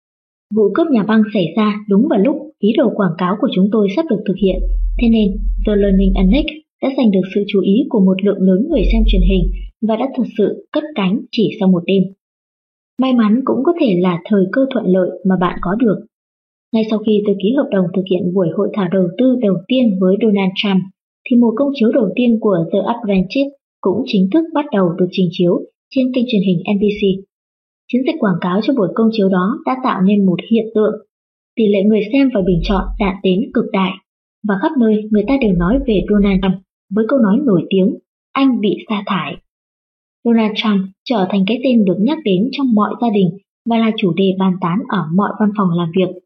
Vụ cướp nhà băng xảy ra đúng vào lúc ý đồ quảng cáo của chúng tôi sắp được thực hiện, thế nên The Learning Annex đã giành được sự chú ý của một lượng lớn người xem truyền hình và đã thực sự cất cánh chỉ sau một đêm. May mắn cũng có thể là thời cơ thuận lợi mà bạn có được. Ngay sau khi tôi ký hợp đồng thực hiện buổi hội thảo đầu tư đầu tiên với Donald Trump, thì mùa công chiếu đầu tiên của The Apprentice cũng chính thức bắt đầu được trình chiếu trên kênh truyền hình en bê xê. Chiến dịch quảng cáo cho buổi công chiếu đó đã tạo nên một hiện tượng. Tỷ lệ người xem và bình chọn đạt đến cực đại, và khắp nơi người ta đều nói về Donald Trump với câu nói nổi tiếng, anh bị sa thải. Donald Trump trở thành cái tên được nhắc đến trong mọi gia đình và là chủ đề bàn tán ở mọi văn phòng làm việc.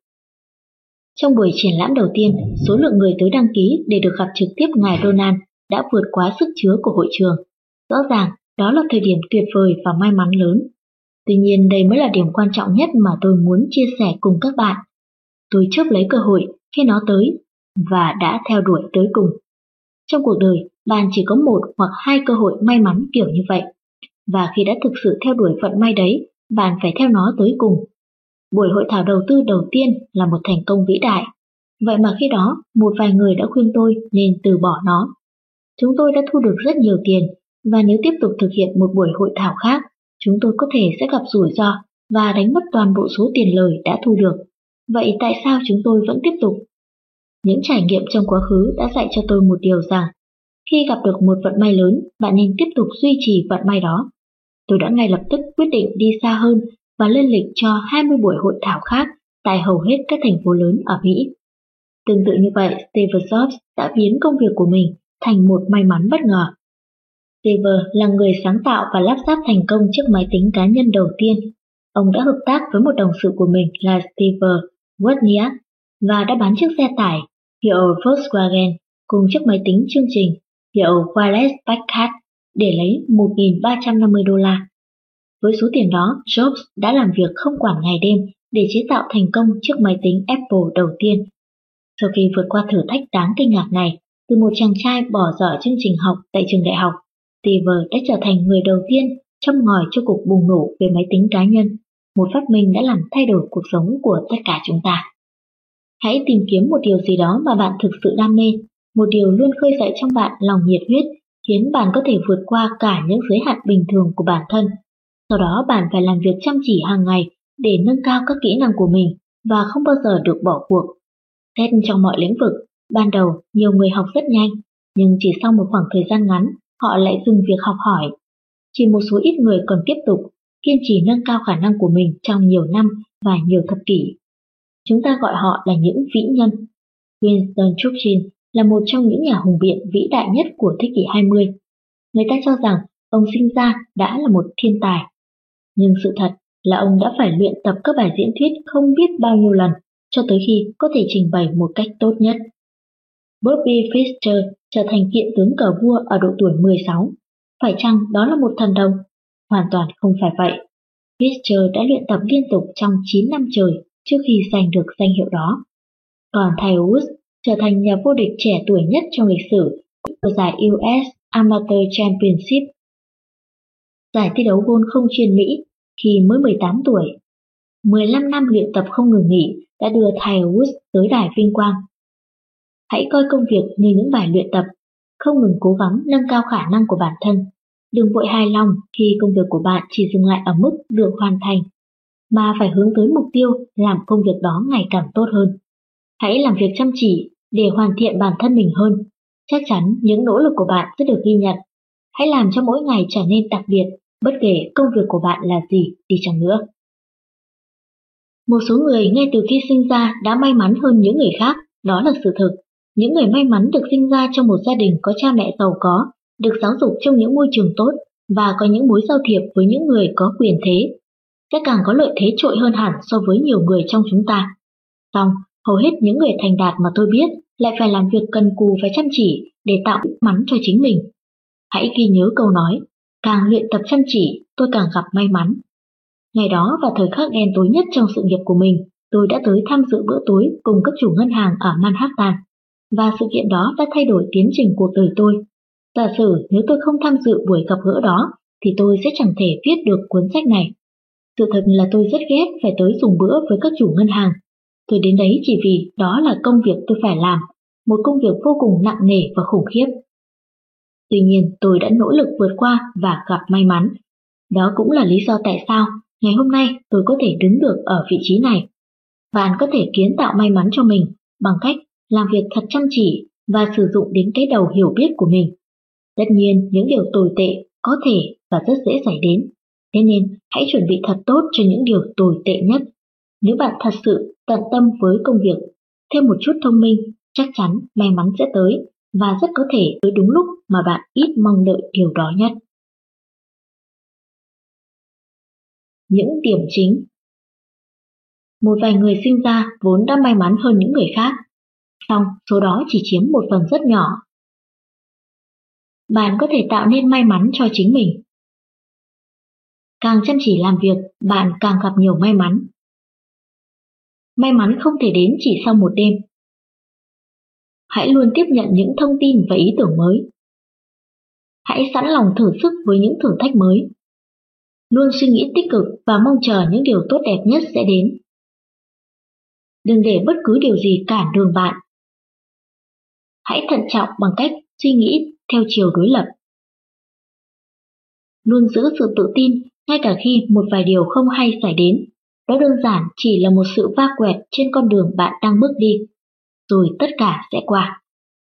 Trong buổi triển lãm đầu tiên, số lượng người tới đăng ký để được gặp trực tiếp ngài Donald đã vượt quá sức chứa của hội trường. Rõ ràng, đó là thời điểm tuyệt vời và may mắn lớn. Tuy nhiên, đây mới là điểm quan trọng nhất mà tôi muốn chia sẻ cùng các bạn. Tôi chớp lấy cơ hội khi nó tới và đã theo đuổi tới cùng. Trong cuộc đời, bạn chỉ có một hoặc hai cơ hội may mắn kiểu như vậy. Và khi đã thực sự theo đuổi vận may đấy, bạn phải theo nó tới cùng. Buổi hội thảo đầu tư đầu tiên là một thành công vĩ đại. Vậy mà khi đó, một vài người đã khuyên tôi nên từ bỏ nó. Chúng tôi đã thu được rất nhiều tiền, và nếu tiếp tục thực hiện một buổi hội thảo khác, chúng tôi có thể sẽ gặp rủi ro và đánh mất toàn bộ số tiền lời đã thu được. Vậy tại sao chúng tôi vẫn tiếp tục? Những trải nghiệm trong quá khứ đã dạy cho tôi một điều rằng, khi gặp được một vận may lớn, bạn nên tiếp tục duy trì vận may đó. Tôi đã ngay lập tức quyết định đi xa hơn và lên lịch cho hai mươi buổi hội thảo khác tại hầu hết các thành phố lớn ở Mỹ. Tương tự như vậy, Steve Jobs đã biến công việc của mình thành một may mắn bất ngờ. Steve là người sáng tạo và lắp ráp thành công chiếc máy tính cá nhân đầu tiên. Ông đã hợp tác với một đồng sự của mình là Steve Wozniak và đã bán chiếc xe tải hiệu Volkswagen cùng chiếc máy tính chương trình hiệu Hewlett Packard để lấy một nghìn ba trăm năm mươi đô la. Với số tiền đó, Jobs đã làm việc không quản ngày đêm để chế tạo thành công chiếc máy tính Apple đầu tiên. Sau khi vượt qua thử thách đáng kinh ngạc này, từ một chàng trai bỏ dở chương trình học tại trường đại học, Steve đã trở thành người đầu tiên châm ngòi cho cuộc bùng nổ về máy tính cá nhân, một phát minh đã làm thay đổi cuộc sống của tất cả chúng ta. Hãy tìm kiếm một điều gì đó mà bạn thực sự đam mê, một điều luôn khơi dậy trong bạn lòng nhiệt huyết, khiến bạn có thể vượt qua cả những giới hạn bình thường của bản thân. Sau đó bạn phải làm việc chăm chỉ hàng ngày để nâng cao các kỹ năng của mình và không bao giờ được bỏ cuộc. Xét trong mọi lĩnh vực, ban đầu nhiều người học rất nhanh, nhưng chỉ sau một khoảng thời gian ngắn, họ lại dừng việc học hỏi. Chỉ một số ít người còn tiếp tục, kiên trì nâng cao khả năng của mình trong nhiều năm và nhiều thập kỷ. Chúng ta gọi họ là những vĩ nhân. Winston Churchill là một trong những nhà hùng biện vĩ đại nhất của thế kỷ hai mươi. Người ta cho rằng ông sinh ra đã là một thiên tài. Nhưng sự thật là ông đã phải luyện tập các bài diễn thuyết không biết bao nhiêu lần cho tới khi có thể trình bày một cách tốt nhất. Bobby Fischer trở thành kiện tướng cờ vua ở độ tuổi mười sáu. Phải chăng đó là một thần đồng? Hoàn toàn không phải vậy. Fischer đã luyện tập liên tục trong chín năm trời trước khi giành được danh hiệu đó. Còn Tiger Woods trở thành nhà vô địch trẻ tuổi nhất trong lịch sử của giải u ét Amateur Championship, giải thi đấu golf không chuyên Mỹ, khi mới mười tám tuổi. mười lăm năm luyện tập không ngừng nghỉ đã đưa Tiger Woods tới đài vinh quang. Hãy coi công việc như những bài luyện tập, không ngừng cố gắng nâng cao khả năng của bản thân. Đừng vội hài lòng khi công việc của bạn chỉ dừng lại ở mức được hoàn thành, mà phải hướng tới mục tiêu làm công việc đó ngày càng tốt hơn. Hãy làm việc chăm chỉ để hoàn thiện bản thân mình hơn. Chắc chắn những nỗ lực của bạn sẽ được ghi nhận. Hãy làm cho mỗi ngày trở nên đặc biệt, bất kể công việc của bạn là gì đi chăng nữa. Một số người ngay từ khi sinh ra đã may mắn hơn những người khác, đó là sự thực. Những người may mắn được sinh ra trong một gia đình có cha mẹ giàu có, được giáo dục trong những môi trường tốt và có những mối giao thiệp với những người có quyền thế, sẽ càng có lợi thế trội hơn hẳn so với nhiều người trong chúng ta. Song, hầu hết những người thành đạt mà tôi biết lại phải làm việc cần cù và chăm chỉ để tạo may mắn cho chính mình. Hãy ghi nhớ câu nói, càng luyện tập chăm chỉ, tôi càng gặp may mắn. Ngày đó vào thời khắc đen tối nhất trong sự nghiệp của mình, tôi đã tới tham dự bữa tối cùng các chủ ngân hàng ở Manhattan, và sự kiện đó đã thay đổi tiến trình cuộc đời tôi. Giả sử nếu tôi không tham dự buổi gặp gỡ đó, thì tôi sẽ chẳng thể viết được cuốn sách này. Sự thật là tôi rất ghét phải tới dùng bữa với các chủ ngân hàng. Tôi đến đấy chỉ vì đó là công việc tôi phải làm, một công việc vô cùng nặng nề và khủng khiếp. Tuy nhiên tôi đã nỗ lực vượt qua và gặp may mắn. Đó cũng là lý do tại sao ngày hôm nay tôi có thể đứng được ở vị trí này. Bạn có thể kiến tạo may mắn cho mình bằng cách làm việc thật chăm chỉ và sử dụng đến cái đầu hiểu biết của mình. Tất nhiên những điều tồi tệ có thể và rất dễ xảy đến. Thế nên hãy chuẩn bị thật tốt cho những điều tồi tệ nhất. Nếu bạn thật sự tận tâm với công việc, thêm một chút thông minh, chắc chắn may mắn sẽ tới và rất có thể tới đúng lúc mà bạn ít mong đợi điều đó nhất. Những điểm chính. Một vài người sinh ra vốn đã may mắn hơn những người khác, song số đó chỉ chiếm một phần rất nhỏ. Bạn có thể tạo nên may mắn cho chính mình. Càng chăm chỉ làm việc, bạn càng gặp nhiều may mắn. May mắn không thể đến chỉ sau một đêm. Hãy luôn tiếp nhận những thông tin và ý tưởng mới. Hãy sẵn lòng thử sức với những thử thách mới. Luôn suy nghĩ tích cực và mong chờ những điều tốt đẹp nhất sẽ đến. Đừng để bất cứ điều gì cản đường bạn. Hãy thận trọng bằng cách suy nghĩ theo chiều đối lập. Luôn giữ sự tự tin ngay cả khi một vài điều không hay xảy đến. Đó đơn giản chỉ là một sự va quẹt trên con đường bạn đang bước đi. rồi tất cả sẽ qua.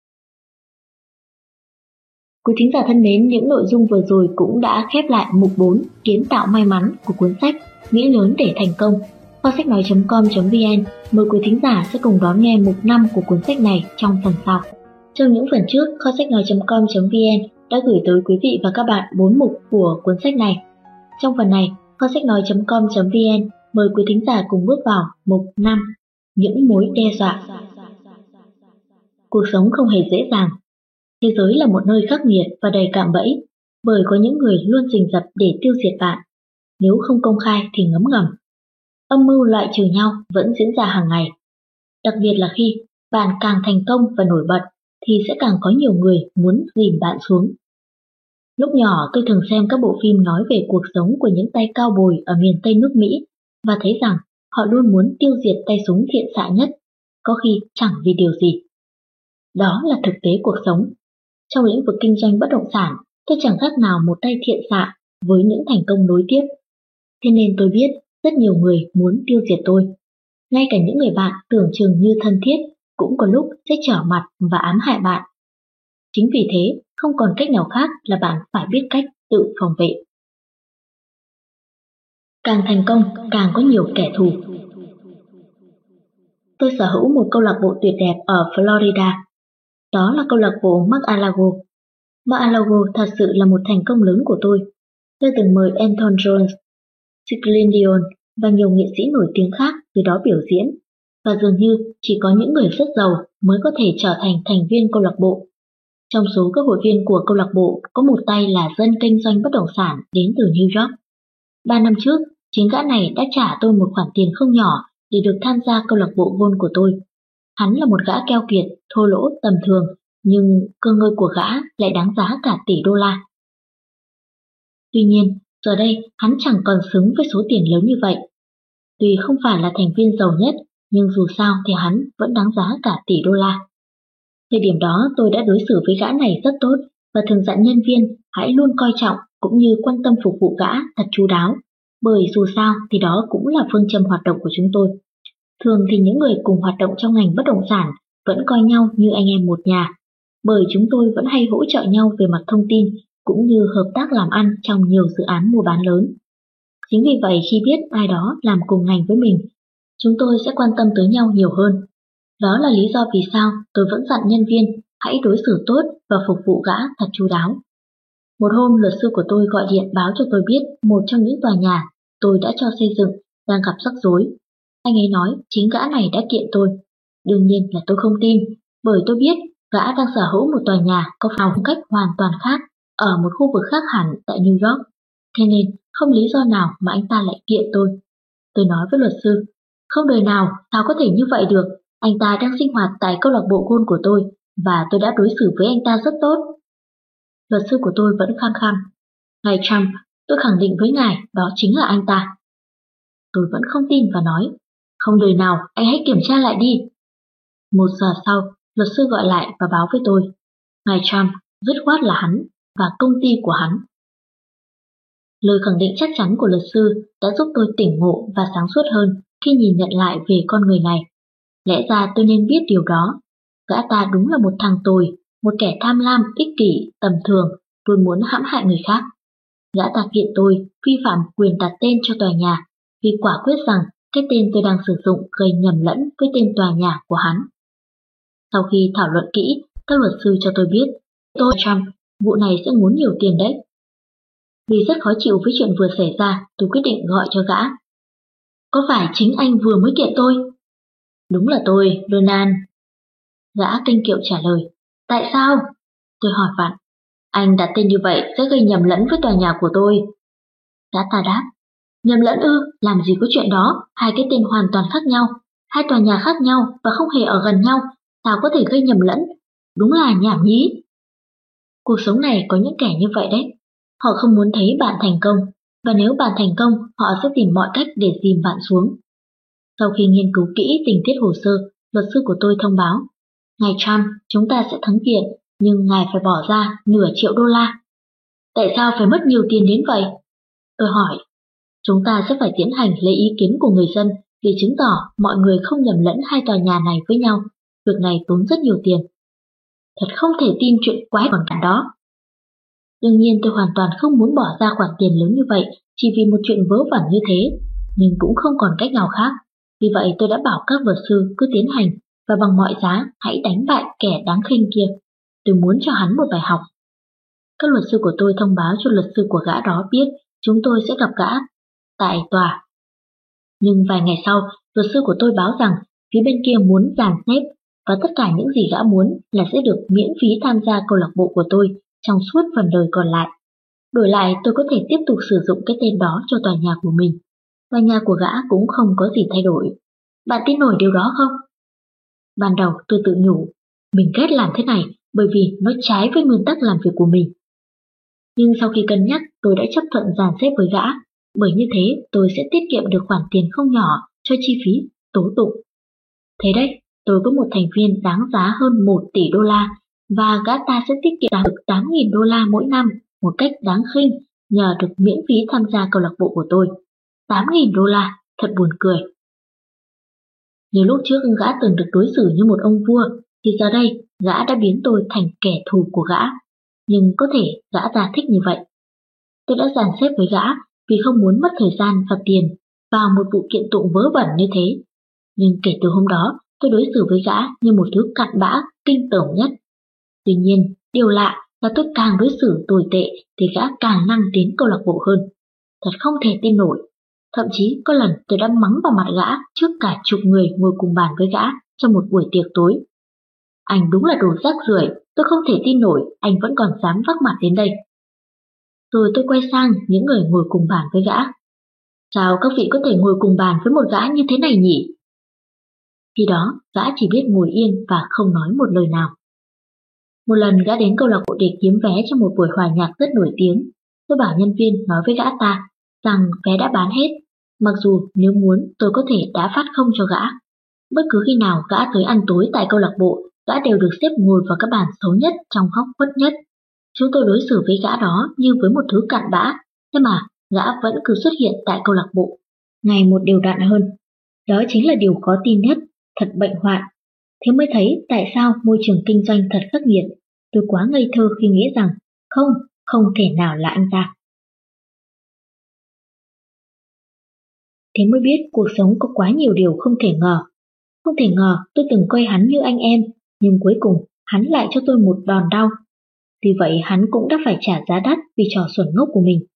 Quý thính giả thân mến, những nội dung vừa rồi cũng đã khép lại mục bốn kiến tạo may mắn của cuốn sách Nghĩ lớn để thành công. Kho sách nói chấm com chấm vn mời quý thính giả sẽ cùng đón nghe mục năm của cuốn sách này trong phần sau. Trong những phần trước, kho sách nói chấm com chấm vn đã gửi tới quý vị và các bạn bốn mục của cuốn sách này. Trong phần này, kho sách nói chấm com chấm vn mời quý thính giả cùng bước vào mục năm, những mối đe dọa. Cuộc sống không hề dễ dàng. Thế giới là một nơi khắc nghiệt và đầy cạm bẫy, bởi có những người luôn rình rập để tiêu diệt bạn. Nếu không công khai thì ngấm ngầm. Âm mưu loại trừ nhau vẫn diễn ra hàng ngày. Đặc biệt là khi bạn càng thành công và nổi bật thì sẽ càng có nhiều người muốn dìm bạn xuống. Lúc nhỏ tôi thường xem các bộ phim nói về cuộc sống của những tay cao bồi ở miền Tây nước Mỹ và thấy rằng họ luôn muốn tiêu diệt tay súng thiện xạ nhất, có khi chẳng vì điều gì. Đó là thực tế cuộc sống. Trong lĩnh vực kinh doanh bất động sản, tôi chẳng khác nào một tay thiện xạ với những thành công nối tiếp. Thế nên tôi biết rất nhiều người muốn tiêu diệt tôi. Ngay cả những người bạn tưởng chừng như thân thiết cũng có lúc sẽ trở mặt và ám hại bạn. Chính vì thế, không còn cách nào khác là bạn phải biết cách tự phòng vệ. Càng thành công, càng có nhiều kẻ thù. Tôi sở hữu một câu lạc bộ tuyệt đẹp ở Florida. Đó là câu lạc bộ Mar-a-Lago. Mar-a-Lago thật sự là một thành công lớn của tôi. Tôi từng mời Elton John, Celine Dion và nhiều nghệ sĩ nổi tiếng khác từ đó biểu diễn, và dường như chỉ có những người rất giàu mới có thể trở thành thành viên câu lạc bộ. Trong số các hội viên của câu lạc bộ có một tay là dân kinh doanh bất động sản đến từ New York. Ba năm trước, chính gã này đã trả tôi một khoản tiền không nhỏ để được tham gia câu lạc bộ golf của tôi. Hắn là một gã keo kiệt, thô lỗ tầm thường, nhưng cơ ngơi của gã lại đáng giá cả tỷ đô la. Tuy nhiên, giờ đây hắn chẳng còn xứng với số tiền lớn như vậy. Tuy không phải là thành viên giàu nhất, nhưng dù sao thì hắn vẫn đáng giá cả tỷ đô la. Thời điểm đó tôi đã đối xử với gã này rất tốt và thường dặn nhân viên hãy luôn coi trọng cũng như quan tâm phục vụ gã thật chu đáo, bởi dù sao thì đó cũng là phương châm hoạt động của chúng tôi. Thường thì những người cùng hoạt động trong ngành bất động sản vẫn coi nhau như anh em một nhà, bởi chúng tôi vẫn hay hỗ trợ nhau về mặt thông tin cũng như hợp tác làm ăn trong nhiều dự án mua bán lớn. Chính vì vậy khi biết ai đó làm cùng ngành với mình, chúng tôi sẽ quan tâm tới nhau nhiều hơn. Đó là lý do vì sao tôi vẫn dặn nhân viên hãy đối xử tốt và phục vụ gã thật chu đáo. Một hôm luật sư của tôi gọi điện báo cho tôi biết một trong những tòa nhà tôi đã cho xây dựng đang gặp rắc rối. Anh ấy nói chính gã này đã kiện tôi. Đương nhiên là tôi không tin, bởi tôi biết gã đang sở hữu một tòa nhà có phong cách hoàn toàn khác ở một khu vực khác hẳn tại New York. Thế nên không lý do nào mà anh ta lại kiện tôi. Tôi nói với luật sư, không đời nào, sao có thể như vậy được. Anh ta đang sinh hoạt tại câu lạc bộ golf của tôi và tôi đã đối xử với anh ta rất tốt. Luật sư của tôi vẫn khăng khăng. Ngài Trump, tôi khẳng định với ngài đó chính là anh ta. Tôi vẫn không tin và nói, không đời nào, anh hãy kiểm tra lại đi. Một giờ sau, luật sư gọi lại và báo với tôi, ngài Trump, dứt khoát là hắn và công ty của hắn. Lời khẳng định chắc chắn của luật sư đã giúp tôi tỉnh ngộ và sáng suốt hơn khi nhìn nhận lại về con người này. Lẽ ra tôi nên biết điều đó. Gã ta đúng là một thằng tồi, một kẻ tham lam, ích kỷ, tầm thường, luôn muốn hãm hại người khác. Gã ta kiện tôi vi phạm quyền đặt tên cho tòa nhà vì quả quyết rằng cái tên tôi đang sử dụng gây nhầm lẫn với tên tòa nhà của hắn. Sau khi thảo luận kỹ, các luật sư cho tôi biết, tôi Trump, vụ này sẽ muốn nhiều tiền đấy. Vì rất khó chịu với chuyện vừa xảy ra, tôi quyết định gọi cho gã. Có phải chính anh vừa mới kiện tôi? Đúng là tôi, Donald. Gã kênh kiệu trả lời. Tại sao? Tôi hỏi vặn. Anh đặt tên như vậy sẽ gây nhầm lẫn với tòa nhà của tôi. Gã ta đáp. Nhầm lẫn ư, làm gì có chuyện đó, hai cái tên hoàn toàn khác nhau, hai tòa nhà khác nhau và không hề ở gần nhau, sao có thể gây nhầm lẫn? Đúng là nhảm nhí. Cuộc sống này có những kẻ như vậy đấy. Họ không muốn thấy bạn thành công, và nếu bạn thành công, họ sẽ tìm mọi cách để dìm bạn xuống. Sau khi nghiên cứu kỹ tình tiết hồ sơ, luật sư của tôi thông báo, ngài Trump, chúng ta sẽ thắng kiện, nhưng ngài phải bỏ ra nửa triệu đô la. Tại sao phải mất nhiều tiền đến vậy? Tôi hỏi, chúng ta sẽ phải tiến hành lấy ý kiến của người dân để chứng tỏ mọi người không nhầm lẫn hai tòa nhà này với nhau, việc này tốn rất nhiều tiền. Thật không thể tin chuyện quái còn cả đó. Đương nhiên tôi hoàn toàn không muốn bỏ ra khoản tiền lớn như vậy chỉ vì một chuyện vớ vẩn như thế, nhưng cũng không còn cách nào khác. Vì vậy tôi đã bảo các luật sư cứ tiến hành và bằng mọi giá hãy đánh bại kẻ đáng khinh kia. Tôi muốn cho hắn một bài học. Các luật sư của tôi thông báo cho luật sư của gã đó biết chúng tôi sẽ gặp gã tại tòa. Nhưng vài ngày sau, luật sư của tôi báo rằng phía bên kia muốn dàn xếp và tất cả những gì gã muốn là sẽ được miễn phí tham gia câu lạc bộ của tôi trong suốt phần đời còn lại. Đổi lại tôi có thể tiếp tục sử dụng cái tên đó cho tòa nhà của mình. Tòa nhà của gã cũng không có gì thay đổi. Bạn tin nổi điều đó không? Ban đầu tôi tự nhủ, mình ghét làm thế này bởi vì nó trái với nguyên tắc làm việc của mình. Nhưng sau khi cân nhắc tôi đã chấp thuận dàn xếp với gã, bởi như thế tôi sẽ tiết kiệm được khoản tiền không nhỏ cho chi phí tố tụng. Thế đấy, tôi có một thành viên đáng giá hơn một tỷ đô la và gã ta sẽ tiết kiệm được tám nghìn đô la mỗi năm một cách đáng khinh nhờ được miễn phí tham gia câu lạc bộ của tôi. tám nghìn đô la, thật buồn cười. Nếu lúc trước gã từng được đối xử như một ông vua, thì giờ đây gã đã biến tôi thành kẻ thù của gã. Nhưng có thể gã ta thích như vậy. Tôi đã dàn xếp với gã vì không muốn mất thời gian và tiền vào một vụ kiện tụng vớ vẩn như thế. Nhưng kể từ hôm đó, tôi đối xử với gã như một thứ cặn bã, kinh tởm nhất. Tuy nhiên, điều lạ là tôi càng đối xử tồi tệ thì gã càng năng đến câu lạc bộ hơn. Thật không thể tin nổi. Thậm chí có lần tôi đã mắng vào mặt gã trước cả chục người ngồi cùng bàn với gã trong một buổi tiệc tối. Anh đúng là đồ rác rưởi, tôi không thể tin nổi anh vẫn còn dám vác mặt đến đây. Rồi tôi quay sang những người ngồi cùng bàn với gã. Sao các vị có thể ngồi cùng bàn với một gã như thế này nhỉ? Khi đó, gã chỉ biết ngồi yên và không nói một lời nào. Một lần gã đến câu lạc bộ để kiếm vé cho một buổi hòa nhạc rất nổi tiếng. Tôi bảo nhân viên nói với gã ta rằng vé đã bán hết, mặc dù nếu muốn tôi có thể đã phát không cho gã. Bất cứ khi nào gã tới ăn tối tại câu lạc bộ, gã đều được xếp ngồi vào các bàn xấu nhất trong góc khuất nhất. Chúng tôi đối xử với gã đó như với một thứ cặn bã, thế mà gã vẫn cứ xuất hiện tại câu lạc bộ, ngày một đều đặn hơn. Đó chính là điều khó tin nhất, thật bệnh hoạn. Thế mới thấy tại sao môi trường kinh doanh thật khắc nghiệt. Tôi quá ngây thơ khi nghĩ rằng không, không thể nào là anh ta. Thế mới biết cuộc sống có quá nhiều điều không thể ngờ. Không thể ngờ tôi từng coi hắn như anh em, nhưng cuối cùng hắn lại cho tôi một đòn đau. Vì vậy hắn cũng đã phải trả giá đắt vì trò xuẩn ngốc của mình.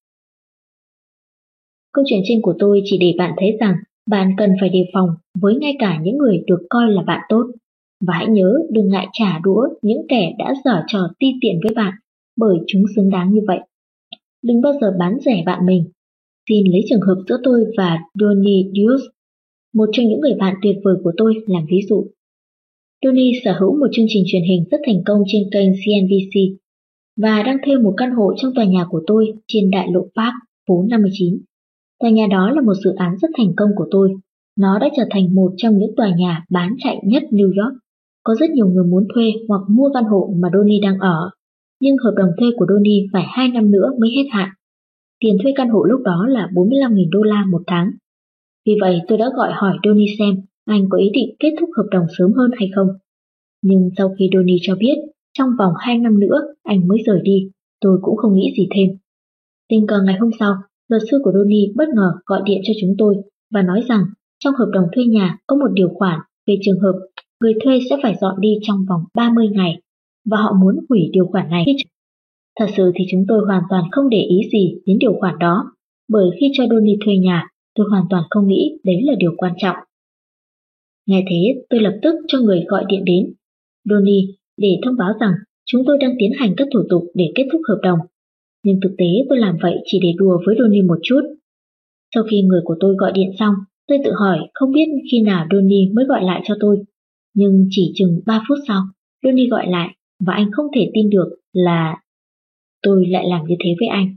Câu chuyện trên của tôi chỉ để bạn thấy rằng bạn cần phải đề phòng với ngay cả những người được coi là bạn tốt. Và hãy nhớ đừng ngại trả đũa những kẻ đã giở trò ti tiện với bạn, bởi chúng xứng đáng như vậy. Đừng bao giờ bán rẻ bạn mình. Xin lấy trường hợp giữa tôi và Donny Deuce, một trong những người bạn tuyệt vời của tôi, làm ví dụ. Donny sở hữu một chương trình truyền hình rất thành công trên kênh xê en bê xê và đang thuê một căn hộ trong tòa nhà của tôi trên đại lộ Park, phố năm mươi chín. Tòa nhà đó là một dự án rất thành công của tôi. Nó đã trở thành một trong những tòa nhà bán chạy nhất New York. Có rất nhiều người muốn thuê hoặc mua căn hộ mà Donny đang ở, nhưng hợp đồng thuê của Donny phải hai năm nữa mới hết hạn. Tiền thuê căn hộ lúc đó là bốn mươi lăm nghìn đô la một tháng. Vì vậy tôi đã gọi hỏi Donny xem anh có ý định kết thúc hợp đồng sớm hơn hay không. Nhưng sau khi Donny cho biết trong vòng hai năm nữa anh mới rời đi, tôi cũng không nghĩ gì thêm. Tình cờ ngày hôm sau, luật sư của Donny bất ngờ gọi điện cho chúng tôi và nói rằng trong hợp đồng thuê nhà có một điều khoản về trường hợp người thuê sẽ phải dọn đi trong vòng ba mươi ngày và họ muốn hủy điều khoản này. Thật sự thì chúng tôi hoàn toàn không để ý gì đến điều khoản đó, bởi khi cho Donny thuê nhà, tôi hoàn toàn không nghĩ đấy là điều quan trọng. Nghe thế, tôi lập tức cho người gọi điện đến Donny để thông báo rằng chúng tôi đang tiến hành các thủ tục để kết thúc hợp đồng. Nhưng thực tế tôi làm vậy chỉ để đùa với Donny một chút. Sau khi người của tôi gọi điện xong, tôi tự hỏi không biết khi nào Donny mới gọi lại cho tôi. Nhưng chỉ chừng ba phút sau, Donny gọi lại và anh không thể tin được là tôi lại làm như thế với anh.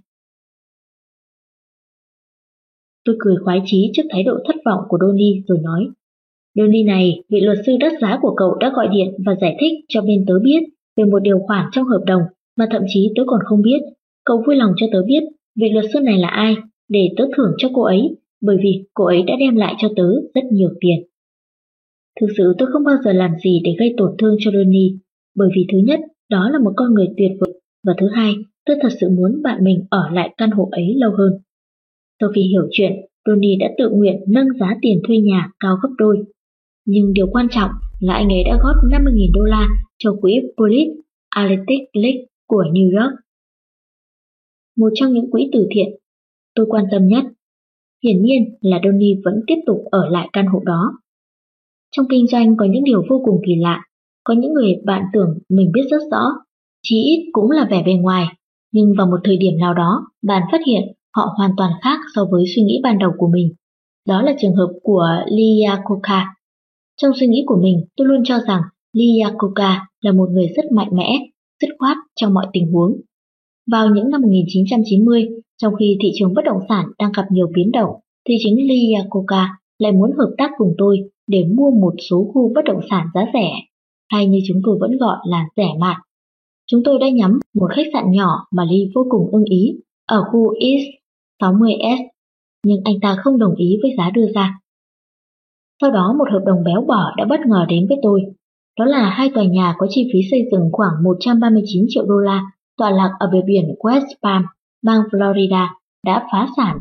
Tôi cười khoái chí trước thái độ thất vọng của Donny rồi nói: Donny này, vị luật sư đắt giá của cậu đã gọi điện và giải thích cho bên tớ biết về một điều khoản trong hợp đồng mà thậm chí tớ còn không biết. Cậu vui lòng cho tớ biết vị luật sư này là ai để tớ thưởng cho cô ấy, bởi vì cô ấy đã đem lại cho tớ rất nhiều tiền. Thực sự tôi không bao giờ làm gì để gây tổn thương cho Ronnie, bởi vì thứ nhất, đó là một con người tuyệt vời, và thứ hai, tôi thật sự muốn bạn mình ở lại căn hộ ấy lâu hơn. Sau khi hiểu chuyện, Ronnie đã tự nguyện nâng giá tiền thuê nhà cao gấp đôi. Nhưng điều quan trọng là anh ấy đã góp năm mươi nghìn đô la cho quỹ Police Athletic League của New York, một trong những quỹ từ thiện tôi quan tâm nhất. Hiển nhiên là Donnie vẫn tiếp tục ở lại căn hộ đó. Trong kinh doanh có những điều vô cùng kỳ lạ, có những người bạn tưởng mình biết rất rõ, chí ít cũng là vẻ bề ngoài, nhưng vào một thời điểm nào đó, bạn phát hiện họ hoàn toàn khác so với suy nghĩ ban đầu của mình. Đó là trường hợp của Lee Iacocca. Trong suy nghĩ của mình, tôi luôn cho rằng Lee Iacocca là một người rất mạnh mẽ, dứt khoát trong mọi tình huống. Vào những năm một nghìn chín trăm chín mươi, trong khi thị trường bất động sản đang gặp nhiều biến động, thì chính Lee Iacocca lại muốn hợp tác cùng tôi để mua một số khu bất động sản giá rẻ, hay như chúng tôi vẫn gọi là rẻ mạt. Chúng tôi đã nhắm một khách sạn nhỏ mà Lee vô cùng ưng ý ở khu East sáu mươi S, nhưng anh ta không đồng ý với giá đưa ra. Sau đó một hợp đồng béo bở đã bất ngờ đến với tôi. Đó là hai tòa nhà có chi phí xây dựng khoảng một trăm ba mươi chín triệu đô la, tọa lạc ở bờ biển West Palm, bang Florida, đã phá sản.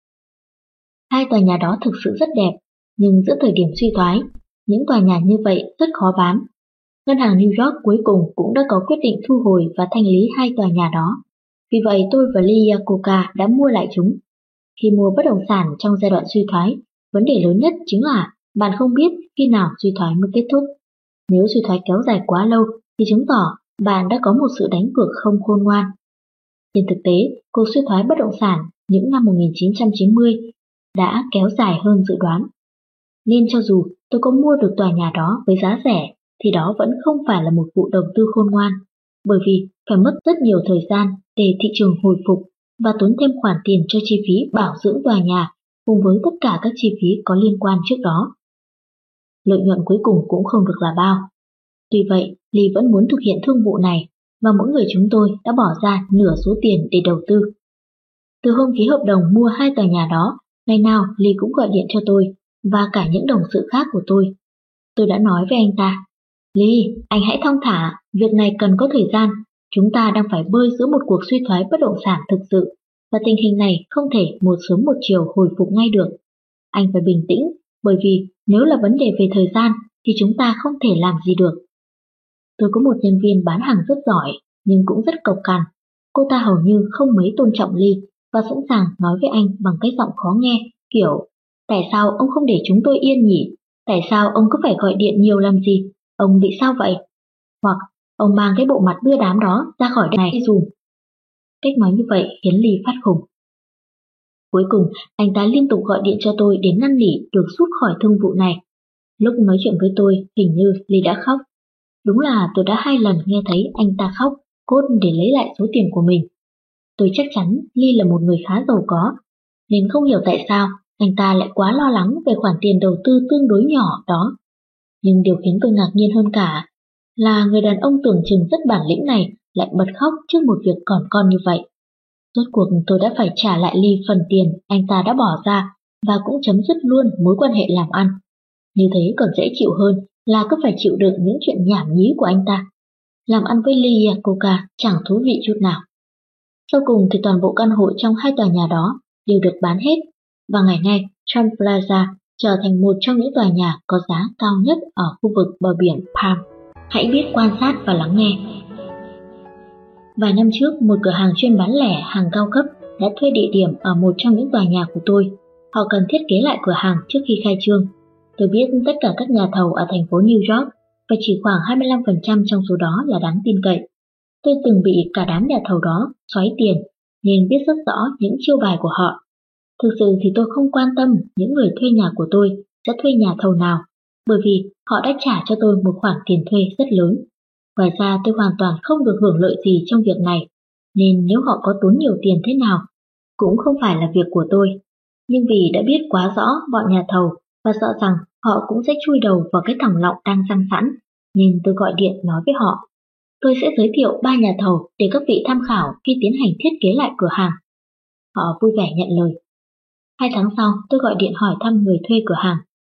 Hai tòa nhà đó thực sự rất đẹp, nhưng giữa thời điểm suy thoái, những tòa nhà như vậy rất khó bán. Ngân hàng New York cuối cùng cũng đã có quyết định thu hồi và thanh lý hai tòa nhà đó. Vì vậy tôi và Lee Iacocca đã mua lại chúng. Khi mua bất động sản trong giai đoạn suy thoái, vấn đề lớn nhất chính là bạn không biết khi nào suy thoái mới kết thúc. Nếu suy thoái kéo dài quá lâu thì chứng tỏ bạn đã có một sự đánh cược không khôn ngoan. Trên thực tế, cuộc suy thoái bất động sản những năm một nghìn chín trăm chín mươi đã kéo dài hơn dự đoán. Nên cho dù tôi có mua được tòa nhà đó với giá rẻ, thì đó vẫn không phải là một vụ đầu tư khôn ngoan, bởi vì phải mất rất nhiều thời gian để thị trường hồi phục và tốn thêm khoản tiền cho chi phí bảo dưỡng tòa nhà cùng với tất cả các chi phí có liên quan trước đó. Lợi nhuận cuối cùng cũng không được là bao. Tuy vậy, Lee vẫn muốn thực hiện thương vụ này và mỗi người chúng tôi đã bỏ ra nửa số tiền để đầu tư. Từ hôm ký hợp đồng mua hai tòa nhà đó, ngày nào Lee cũng gọi điện cho tôi và cả những đồng sự khác của tôi. Tôi đã nói với anh ta, Lee, anh hãy thong thả, việc này cần có thời gian, chúng ta đang phải bơi giữa một cuộc suy thoái bất động sản thực sự, và tình hình này không thể một sớm một chiều hồi phục ngay được. Anh phải bình tĩnh, bởi vì nếu là vấn đề về thời gian thì chúng ta không thể làm gì được. Tôi có một nhân viên bán hàng rất giỏi, nhưng cũng rất cộc cằn. Cô ta hầu như không mấy tôn trọng Lee và sẵn sàng nói với anh bằng cái giọng khó nghe, kiểu, tại sao ông không để chúng tôi yên nhỉ? Tại sao ông cứ phải gọi điện nhiều làm gì? Ông bị sao vậy? Hoặc, ông mang cái bộ mặt đưa đám đó ra khỏi đây này dùm. Cách nói như vậy khiến Lee phát khùng. Cuối cùng, anh ta liên tục gọi điện cho tôi để năn nỉ được rút khỏi thương vụ này. Lúc nói chuyện với tôi, hình như Lee đã khóc. Đúng là tôi đã hai lần nghe thấy anh ta khóc, cốt để lấy lại số tiền của mình. Tôi chắc chắn Lee là một người khá giàu có, nên không hiểu tại sao anh ta lại quá lo lắng về khoản tiền đầu tư tương đối nhỏ đó. Nhưng điều khiến tôi ngạc nhiên hơn cả là người đàn ông tưởng chừng rất bản lĩnh này lại bật khóc trước một việc còn con như vậy. Rốt cuộc tôi đã phải trả lại Lee phần tiền anh ta đã bỏ ra và cũng chấm dứt luôn mối quan hệ làm ăn. Như thế còn dễ chịu hơn là cứ phải chịu đựng những chuyện nhảm nhí của anh ta. Làm ăn với Lee Iacocca chẳng thú vị chút nào. Sau cùng thì toàn bộ căn hộ trong hai tòa nhà đó đều được bán hết, và ngày nay Trump Plaza trở thành một trong những tòa nhà có giá cao nhất ở khu vực bờ biển Palm. Hãy biết quan sát và lắng nghe. Vài năm trước, một cửa hàng chuyên bán lẻ hàng cao cấp đã thuê địa điểm ở một trong những tòa nhà của tôi. Họ cần thiết kế lại cửa hàng trước khi khai trương. Tôi biết tất cả các nhà thầu ở thành phố New York và chỉ khoảng hai mươi lăm phần trăm trong số đó là đáng tin cậy. Tôi từng bị cả đám nhà thầu đó xoáy tiền nên biết rất rõ những chiêu bài của họ. Thực sự thì tôi không quan tâm những người thuê nhà của tôi sẽ thuê nhà thầu nào, bởi vì họ đã trả cho tôi một khoản tiền thuê rất lớn. Ngoài ra tôi hoàn toàn không được hưởng lợi gì trong việc này, nên nếu họ có tốn nhiều tiền thế nào, cũng không phải là việc của tôi. Nhưng vì đã biết quá rõ bọn nhà thầu và sợ rằng họ cũng sẽ chui đầu vào cái thòng lọng đang răng sẵn, nên tôi gọi điện nói với họ. Tôi sẽ giới thiệu ba nhà thầu để các vị tham khảo khi tiến hành thiết kế lại cửa hàng. Họ vui vẻ nhận lời. Hai tháng sau, tôi gọi điện hỏi thăm người thuê cửa hàng.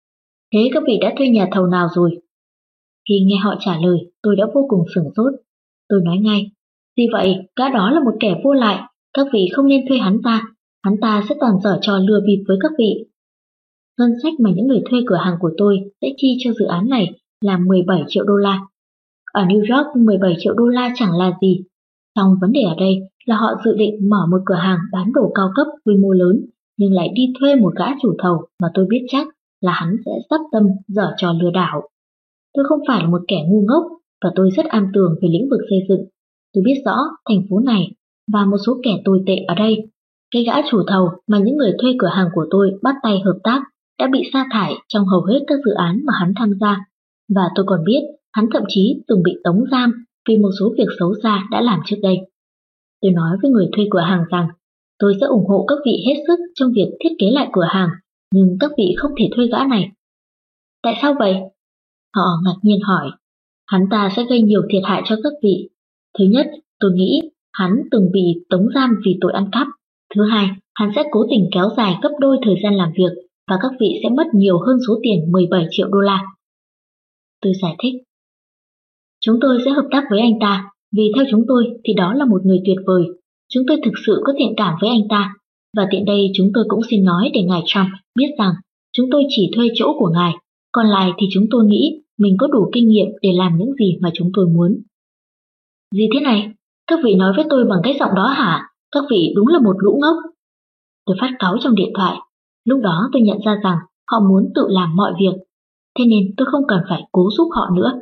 Thế các vị đã thuê nhà thầu nào rồi? Khi nghe họ trả lời, tôi đã vô cùng sửng sốt. Tôi nói ngay, vì vậy, gã đó là một kẻ vô lại, các vị không nên thuê hắn ta, hắn ta sẽ toàn giở trò lừa bịp với các vị. Ngân sách mà những người thuê cửa hàng của tôi sẽ chi cho dự án này là mười bảy triệu đô la. Ở New York, mười bảy triệu đô la chẳng là gì. Song vấn đề ở đây là họ dự định mở một cửa hàng bán đồ cao cấp quy mô lớn, nhưng lại đi thuê một gã chủ thầu mà tôi biết chắc là hắn sẽ sắp tâm giở trò lừa đảo. Tôi không phải là một kẻ ngu ngốc và tôi rất am tường về lĩnh vực xây dựng. Tôi biết rõ thành phố này và một số kẻ tồi tệ ở đây. Cái gã chủ thầu mà những người thuê cửa hàng của tôi bắt tay hợp tác đã bị sa thải trong hầu hết các dự án mà hắn tham gia. Và tôi còn biết hắn thậm chí từng bị tống giam vì một số việc xấu xa đã làm trước đây. Tôi nói với người thuê cửa hàng rằng tôi sẽ ủng hộ các vị hết sức trong việc thiết kế lại cửa hàng, nhưng các vị không thể thuê gã này. Tại sao vậy? Họ ngạc nhiên hỏi. Hắn ta sẽ gây nhiều thiệt hại cho các vị. Thứ nhất, tôi nghĩ hắn từng bị tống giam vì tội ăn cắp. Thứ hai, hắn sẽ cố tình kéo dài gấp đôi thời gian làm việc và các vị sẽ mất nhiều hơn số tiền mười bảy triệu đô la. Tôi giải thích. Chúng tôi sẽ hợp tác với anh ta, vì theo chúng tôi thì đó là một người tuyệt vời. Chúng tôi thực sự có thiện cảm với anh ta. Và tiện đây chúng tôi cũng xin nói để ngài Trump biết rằng chúng tôi chỉ thuê chỗ của ngài, còn lại thì chúng tôi nghĩ mình có đủ kinh nghiệm để làm những gì mà chúng tôi muốn. Gì thế này? Các vị nói với tôi bằng cái giọng đó hả? Các vị đúng là một lũ ngốc. Tôi phát cáu trong điện thoại. Lúc đó tôi nhận ra rằng họ muốn tự làm mọi việc, thế nên tôi không cần phải cố giúp họ nữa.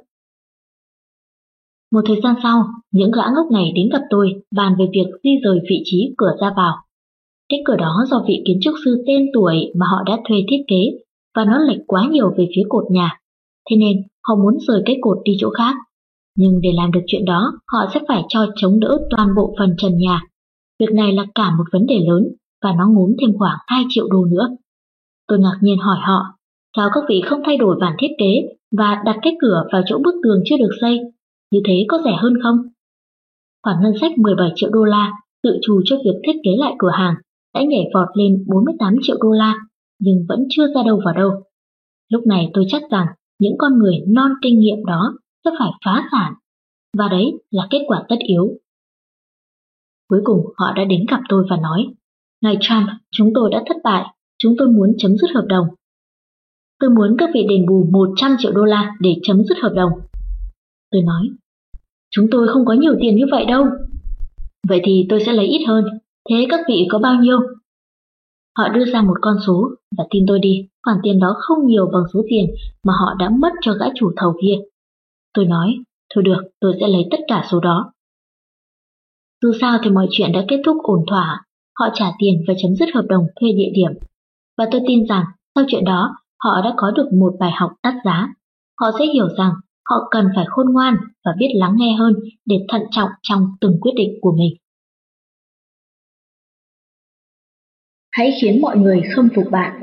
Một thời gian sau, những gã ngốc này đến gặp tôi bàn về việc di rời vị trí cửa ra vào. Cái cửa đó do vị kiến trúc sư tên tuổi mà họ đã thuê thiết kế và nó lệch quá nhiều về phía cột nhà, thế nên họ muốn rời cái cột đi chỗ khác. Nhưng để làm được chuyện đó, họ sẽ phải cho chống đỡ toàn bộ phần trần nhà. Việc này là cả một vấn đề lớn và nó ngốn thêm khoảng hai triệu đô nữa. Tôi ngạc nhiên hỏi họ, sao các vị không thay đổi bản thiết kế và đặt cái cửa vào chỗ bức tường chưa được xây? Như thế có rẻ hơn không? Khoản ngân sách mười bảy triệu đô la tự trù cho việc thiết kế lại cửa hàng đã nhảy vọt lên bốn mươi tám triệu đô la, nhưng vẫn chưa ra đâu vào đâu. Lúc này tôi chắc rằng những con người non kinh nghiệm đó sẽ phải phá sản, và đấy là kết quả tất yếu. Cuối cùng họ đã đến gặp tôi và nói, ngài Trump, chúng tôi đã thất bại, chúng tôi muốn chấm dứt hợp đồng. Tôi muốn các vị đền bù một trăm triệu đô la để chấm dứt hợp đồng. Tôi nói, chúng tôi không có nhiều tiền như vậy đâu. Vậy thì tôi sẽ lấy ít hơn, thế các vị có bao nhiêu? Họ đưa ra một con số và tin tôi đi, khoản tiền đó không nhiều bằng số tiền mà họ đã mất cho gã chủ thầu kia. Tôi nói, thôi được, tôi sẽ lấy tất cả số đó. Dù sao thì mọi chuyện đã kết thúc ổn thỏa, họ trả tiền và chấm dứt hợp đồng thuê địa điểm. Và tôi tin rằng sau chuyện đó, họ đã có được một bài học đắt giá. Họ sẽ hiểu rằng họ cần phải khôn ngoan và biết lắng nghe hơn để thận trọng trong từng quyết định của mình. Hãy khiến mọi người khâm phục bạn.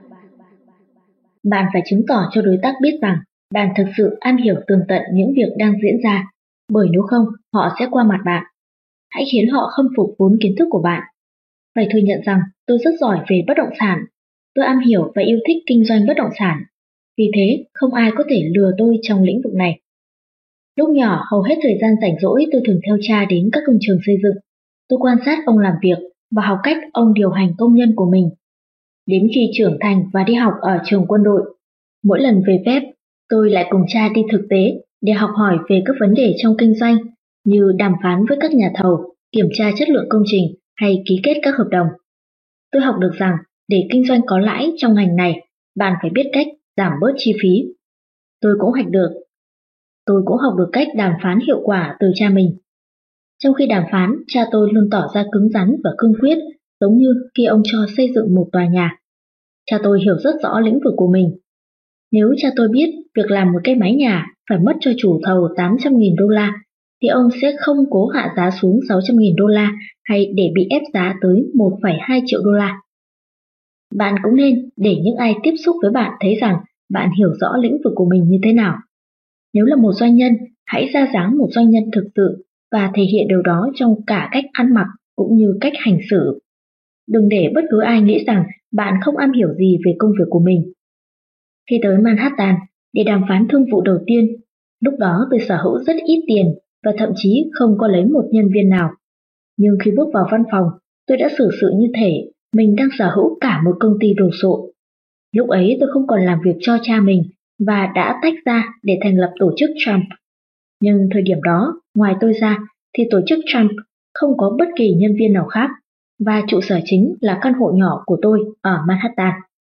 Bạn phải chứng tỏ cho đối tác biết rằng bạn thực sự am hiểu tường tận những việc đang diễn ra, bởi nếu không, họ sẽ qua mặt bạn. Hãy khiến họ khâm phục vốn kiến thức của bạn. Phải thừa nhận rằng tôi rất giỏi về bất động sản. Tôi am hiểu và yêu thích kinh doanh bất động sản. Vì thế, không ai có thể lừa tôi trong lĩnh vực này. Lúc nhỏ, hầu hết thời gian rảnh rỗi tôi thường theo cha đến các công trường xây dựng. Tôi quan sát ông làm việc và học cách ông điều hành công nhân của mình. Đến khi trưởng thành và đi học ở trường quân đội, mỗi lần về phép, tôi lại cùng cha đi thực tế để học hỏi về các vấn đề trong kinh doanh như đàm phán với các nhà thầu, kiểm tra chất lượng công trình hay ký kết các hợp đồng. Tôi học được rằng để kinh doanh có lãi trong ngành này, bạn phải biết cách giảm bớt chi phí. Tôi cũng học được. Tôi cũng học được cách đàm phán hiệu quả từ cha mình. Trong khi đàm phán, cha tôi luôn tỏ ra cứng rắn và cương quyết, giống như khi ông cho xây dựng một tòa nhà. Cha tôi hiểu rất rõ lĩnh vực của mình. Nếu cha tôi biết việc làm một cái mái nhà phải mất cho chủ thầu tám trăm nghìn đô la, thì ông sẽ không cố hạ giá xuống sáu trăm nghìn đô la hay để bị ép giá tới một phẩy hai triệu đô la. Bạn cũng nên để những ai tiếp xúc với bạn thấy rằng bạn hiểu rõ lĩnh vực của mình như thế nào. Nếu là một doanh nhân, hãy ra dáng một doanh nhân thực sự và thể hiện điều đó trong cả cách ăn mặc cũng như cách hành xử. Đừng để bất cứ ai nghĩ rằng bạn không am hiểu gì về công việc của mình. Khi tới Manhattan để đàm phán thương vụ đầu tiên, lúc đó tôi sở hữu rất ít tiền và thậm chí không có lấy một nhân viên nào. Nhưng khi bước vào văn phòng, tôi đã xử sự như thể mình đang sở hữu cả một công ty đồ sộ. Lúc ấy tôi không còn làm việc cho cha mình và đã tách ra để thành lập tổ chức Trump. Nhưng thời điểm đó, ngoài tôi ra, thì tổ chức Trump không có bất kỳ nhân viên nào khác, và trụ sở chính là căn hộ nhỏ của tôi ở Manhattan.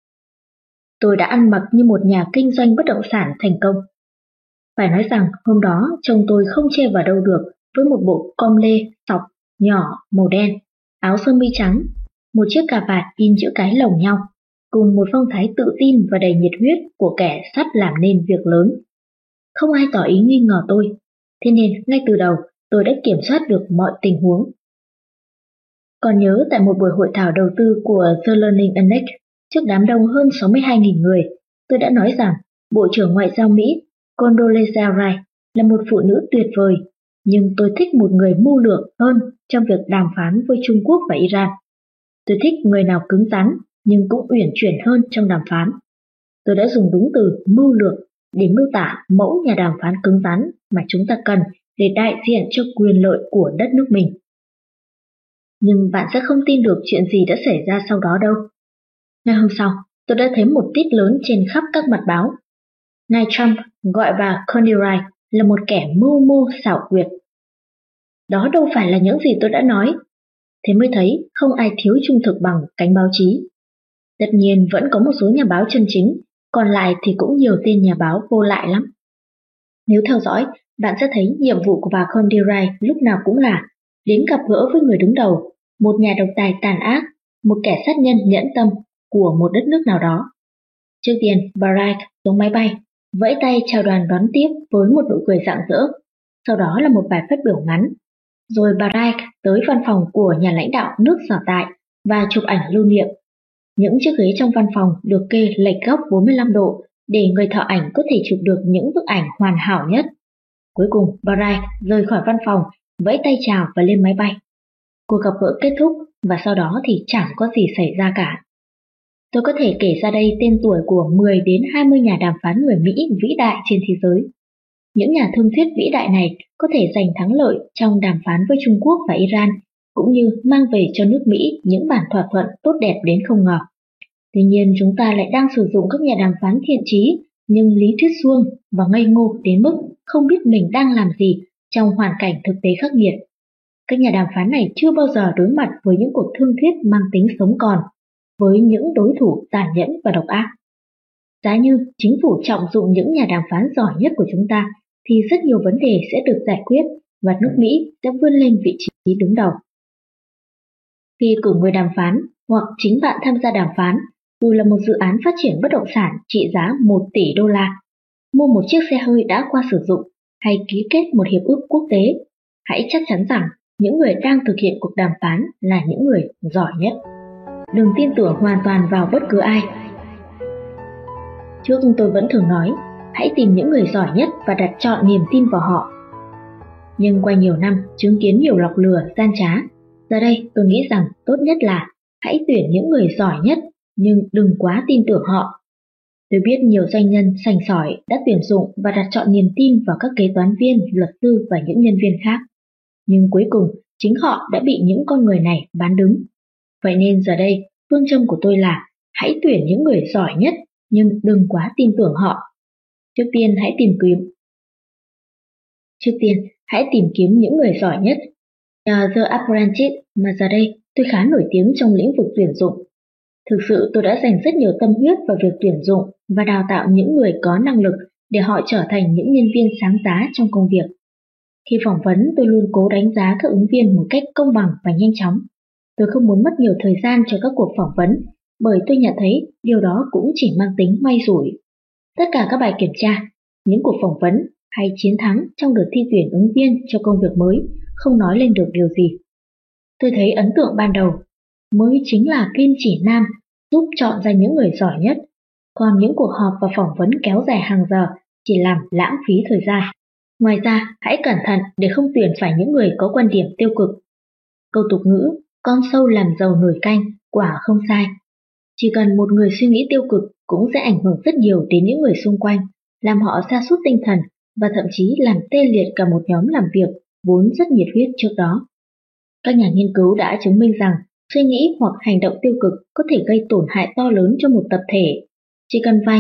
Tôi đã ăn mặc như một nhà kinh doanh bất động sản thành công. Phải nói rằng hôm đó chồng tôi không chê vào đâu được với một bộ com lê sọc nhỏ màu đen, áo sơ mi trắng, một chiếc cà vạt in chữ cái lồng nhau, cùng một phong thái tự tin và đầy nhiệt huyết của kẻ sắp làm nên việc lớn. Không ai tỏ ý nghi ngờ tôi, thế nên ngay từ đầu tôi đã kiểm soát được mọi tình huống. Còn nhớ tại một buổi hội thảo đầu tư của The Learning Annex, trước đám đông hơn sáu mươi hai nghìn người, tôi đã nói rằng Bộ trưởng Ngoại giao Mỹ Condoleezza Rice là một phụ nữ tuyệt vời, nhưng tôi thích một người mưu lược hơn trong việc đàm phán với Trung Quốc và Iran. Tôi thích người nào cứng rắn nhưng cũng uyển chuyển hơn trong đàm phán. Tôi đã dùng đúng từ mưu lược để miêu tả mẫu nhà đàm phán cứng rắn mà chúng ta cần để đại diện cho quyền lợi của đất nước mình. Nhưng bạn sẽ không tin được chuyện gì đã xảy ra sau đó đâu. Ngay hôm sau, tôi đã thấy một tít lớn trên khắp các mặt báo. Ngài Trump gọi bà Connie Rice là một kẻ mưu mô xảo quyệt. Đó đâu phải là những gì tôi đã nói. Thế mới thấy không ai thiếu trung thực bằng cánh báo chí. Tất nhiên vẫn có một số nhà báo chân chính, còn lại thì cũng nhiều tên nhà báo vô lại lắm. Nếu theo dõi, bạn sẽ thấy nhiệm vụ của bà Connie Rice lúc nào cũng là đến gặp gỡ với người đứng đầu, một nhà độc tài tàn ác, một kẻ sát nhân nhẫn tâm của một đất nước nào đó. Trước tiên, bà Rice xuống máy bay, vẫy tay chào đoàn đón tiếp với một nụ cười rạng rỡ. Sau đó là một bài phát biểu ngắn. Rồi bà Rice tới văn phòng của nhà lãnh đạo nước sở tại và chụp ảnh lưu niệm. Những chiếc ghế trong văn phòng được kê lệch góc bốn mươi lăm độ để người thợ ảnh có thể chụp được những bức ảnh hoàn hảo nhất. Cuối cùng, bà Rice rời khỏi văn phòng, vẫy tay chào và lên máy bay. Cuộc gặp gỡ kết thúc và sau đó thì chẳng có gì xảy ra cả. Tôi có thể kể ra đây tên tuổi của mười đến hai mươi nhà đàm phán người Mỹ vĩ đại trên thế giới. Những nhà thương thuyết vĩ đại này có thể giành thắng lợi trong đàm phán với Trung Quốc và Iran, cũng như mang về cho nước Mỹ những bản thỏa thuận tốt đẹp đến không ngờ. Tuy nhiên chúng ta lại đang sử dụng các nhà đàm phán thiện chí, nhưng lý thuyết suông và ngây ngô đến mức không biết mình đang làm gì trong hoàn cảnh thực tế khắc nghiệt. Các nhà đàm phán này chưa bao giờ đối mặt với những cuộc thương thuyết mang tính sống còn, với những đối thủ tàn nhẫn và độc ác. Giá như chính phủ trọng dụng những nhà đàm phán giỏi nhất của chúng ta, thì rất nhiều vấn đề sẽ được giải quyết và nước Mỹ sẽ vươn lên vị trí đứng đầu. Khi cử người đàm phán hoặc chính bạn tham gia đàm phán, dù là một dự án phát triển bất động sản trị giá một tỷ đô la, mua một chiếc xe hơi đã qua sử dụng hay ký kết một hiệp ước quốc tế, hãy chắc chắn rằng những người đang thực hiện cuộc đàm phán là những người giỏi nhất. Đừng tin tưởng hoàn toàn vào bất cứ ai. Trước tôi vẫn thường nói, hãy tìm những người giỏi nhất và đặt trọn niềm tin vào họ. Nhưng qua nhiều năm chứng kiến nhiều lọc lừa, gian trá, giờ đây tôi nghĩ rằng tốt nhất là hãy tuyển những người giỏi nhất, nhưng đừng quá tin tưởng họ. Tôi biết nhiều doanh nhân sành sỏi đã tuyển dụng và đặt trọn niềm tin vào các kế toán viên, luật sư và những nhân viên khác. Nhưng cuối cùng, chính họ đã bị những con người này bán đứng. Vậy nên giờ đây, phương châm của tôi là hãy tuyển những người giỏi nhất, nhưng đừng quá tin tưởng họ. Trước tiên hãy tìm kiếm Trước tiên, hãy tìm kiếm những người giỏi nhất. Nhờ The Apprentice mà giờ đây tôi khá nổi tiếng trong lĩnh vực tuyển dụng. Thực sự tôi đã dành rất nhiều tâm huyết vào việc tuyển dụng và đào tạo những người có năng lực để họ trở thành những nhân viên sáng giá trong công việc. Khi phỏng vấn, tôi luôn cố đánh giá các ứng viên một cách công bằng và nhanh chóng. Tôi không muốn mất nhiều thời gian cho các cuộc phỏng vấn, bởi tôi nhận thấy điều đó cũng chỉ mang tính may rủi. Tất cả các bài kiểm tra, những cuộc phỏng vấn hay chiến thắng trong đợt thi tuyển ứng viên cho công việc mới không nói lên được điều gì. Tôi thấy ấn tượng ban đầu mới chính là kim chỉ nam giúp chọn ra những người giỏi nhất, còn những cuộc họp và phỏng vấn kéo dài hàng giờ chỉ làm lãng phí thời gian. Ngoài ra, hãy cẩn thận để không tuyển phải những người có quan điểm tiêu cực. Câu tục ngữ, con sâu làm dầu nồi canh, quả không sai. Chỉ cần một người suy nghĩ tiêu cực cũng sẽ ảnh hưởng rất nhiều đến những người xung quanh, làm họ sa sút tinh thần và thậm chí làm tê liệt cả một nhóm làm việc vốn rất nhiệt huyết trước đó. Các nhà nghiên cứu đã chứng minh rằng suy nghĩ hoặc hành động tiêu cực có thể gây tổn hại to lớn cho một tập thể. Chỉ cần vài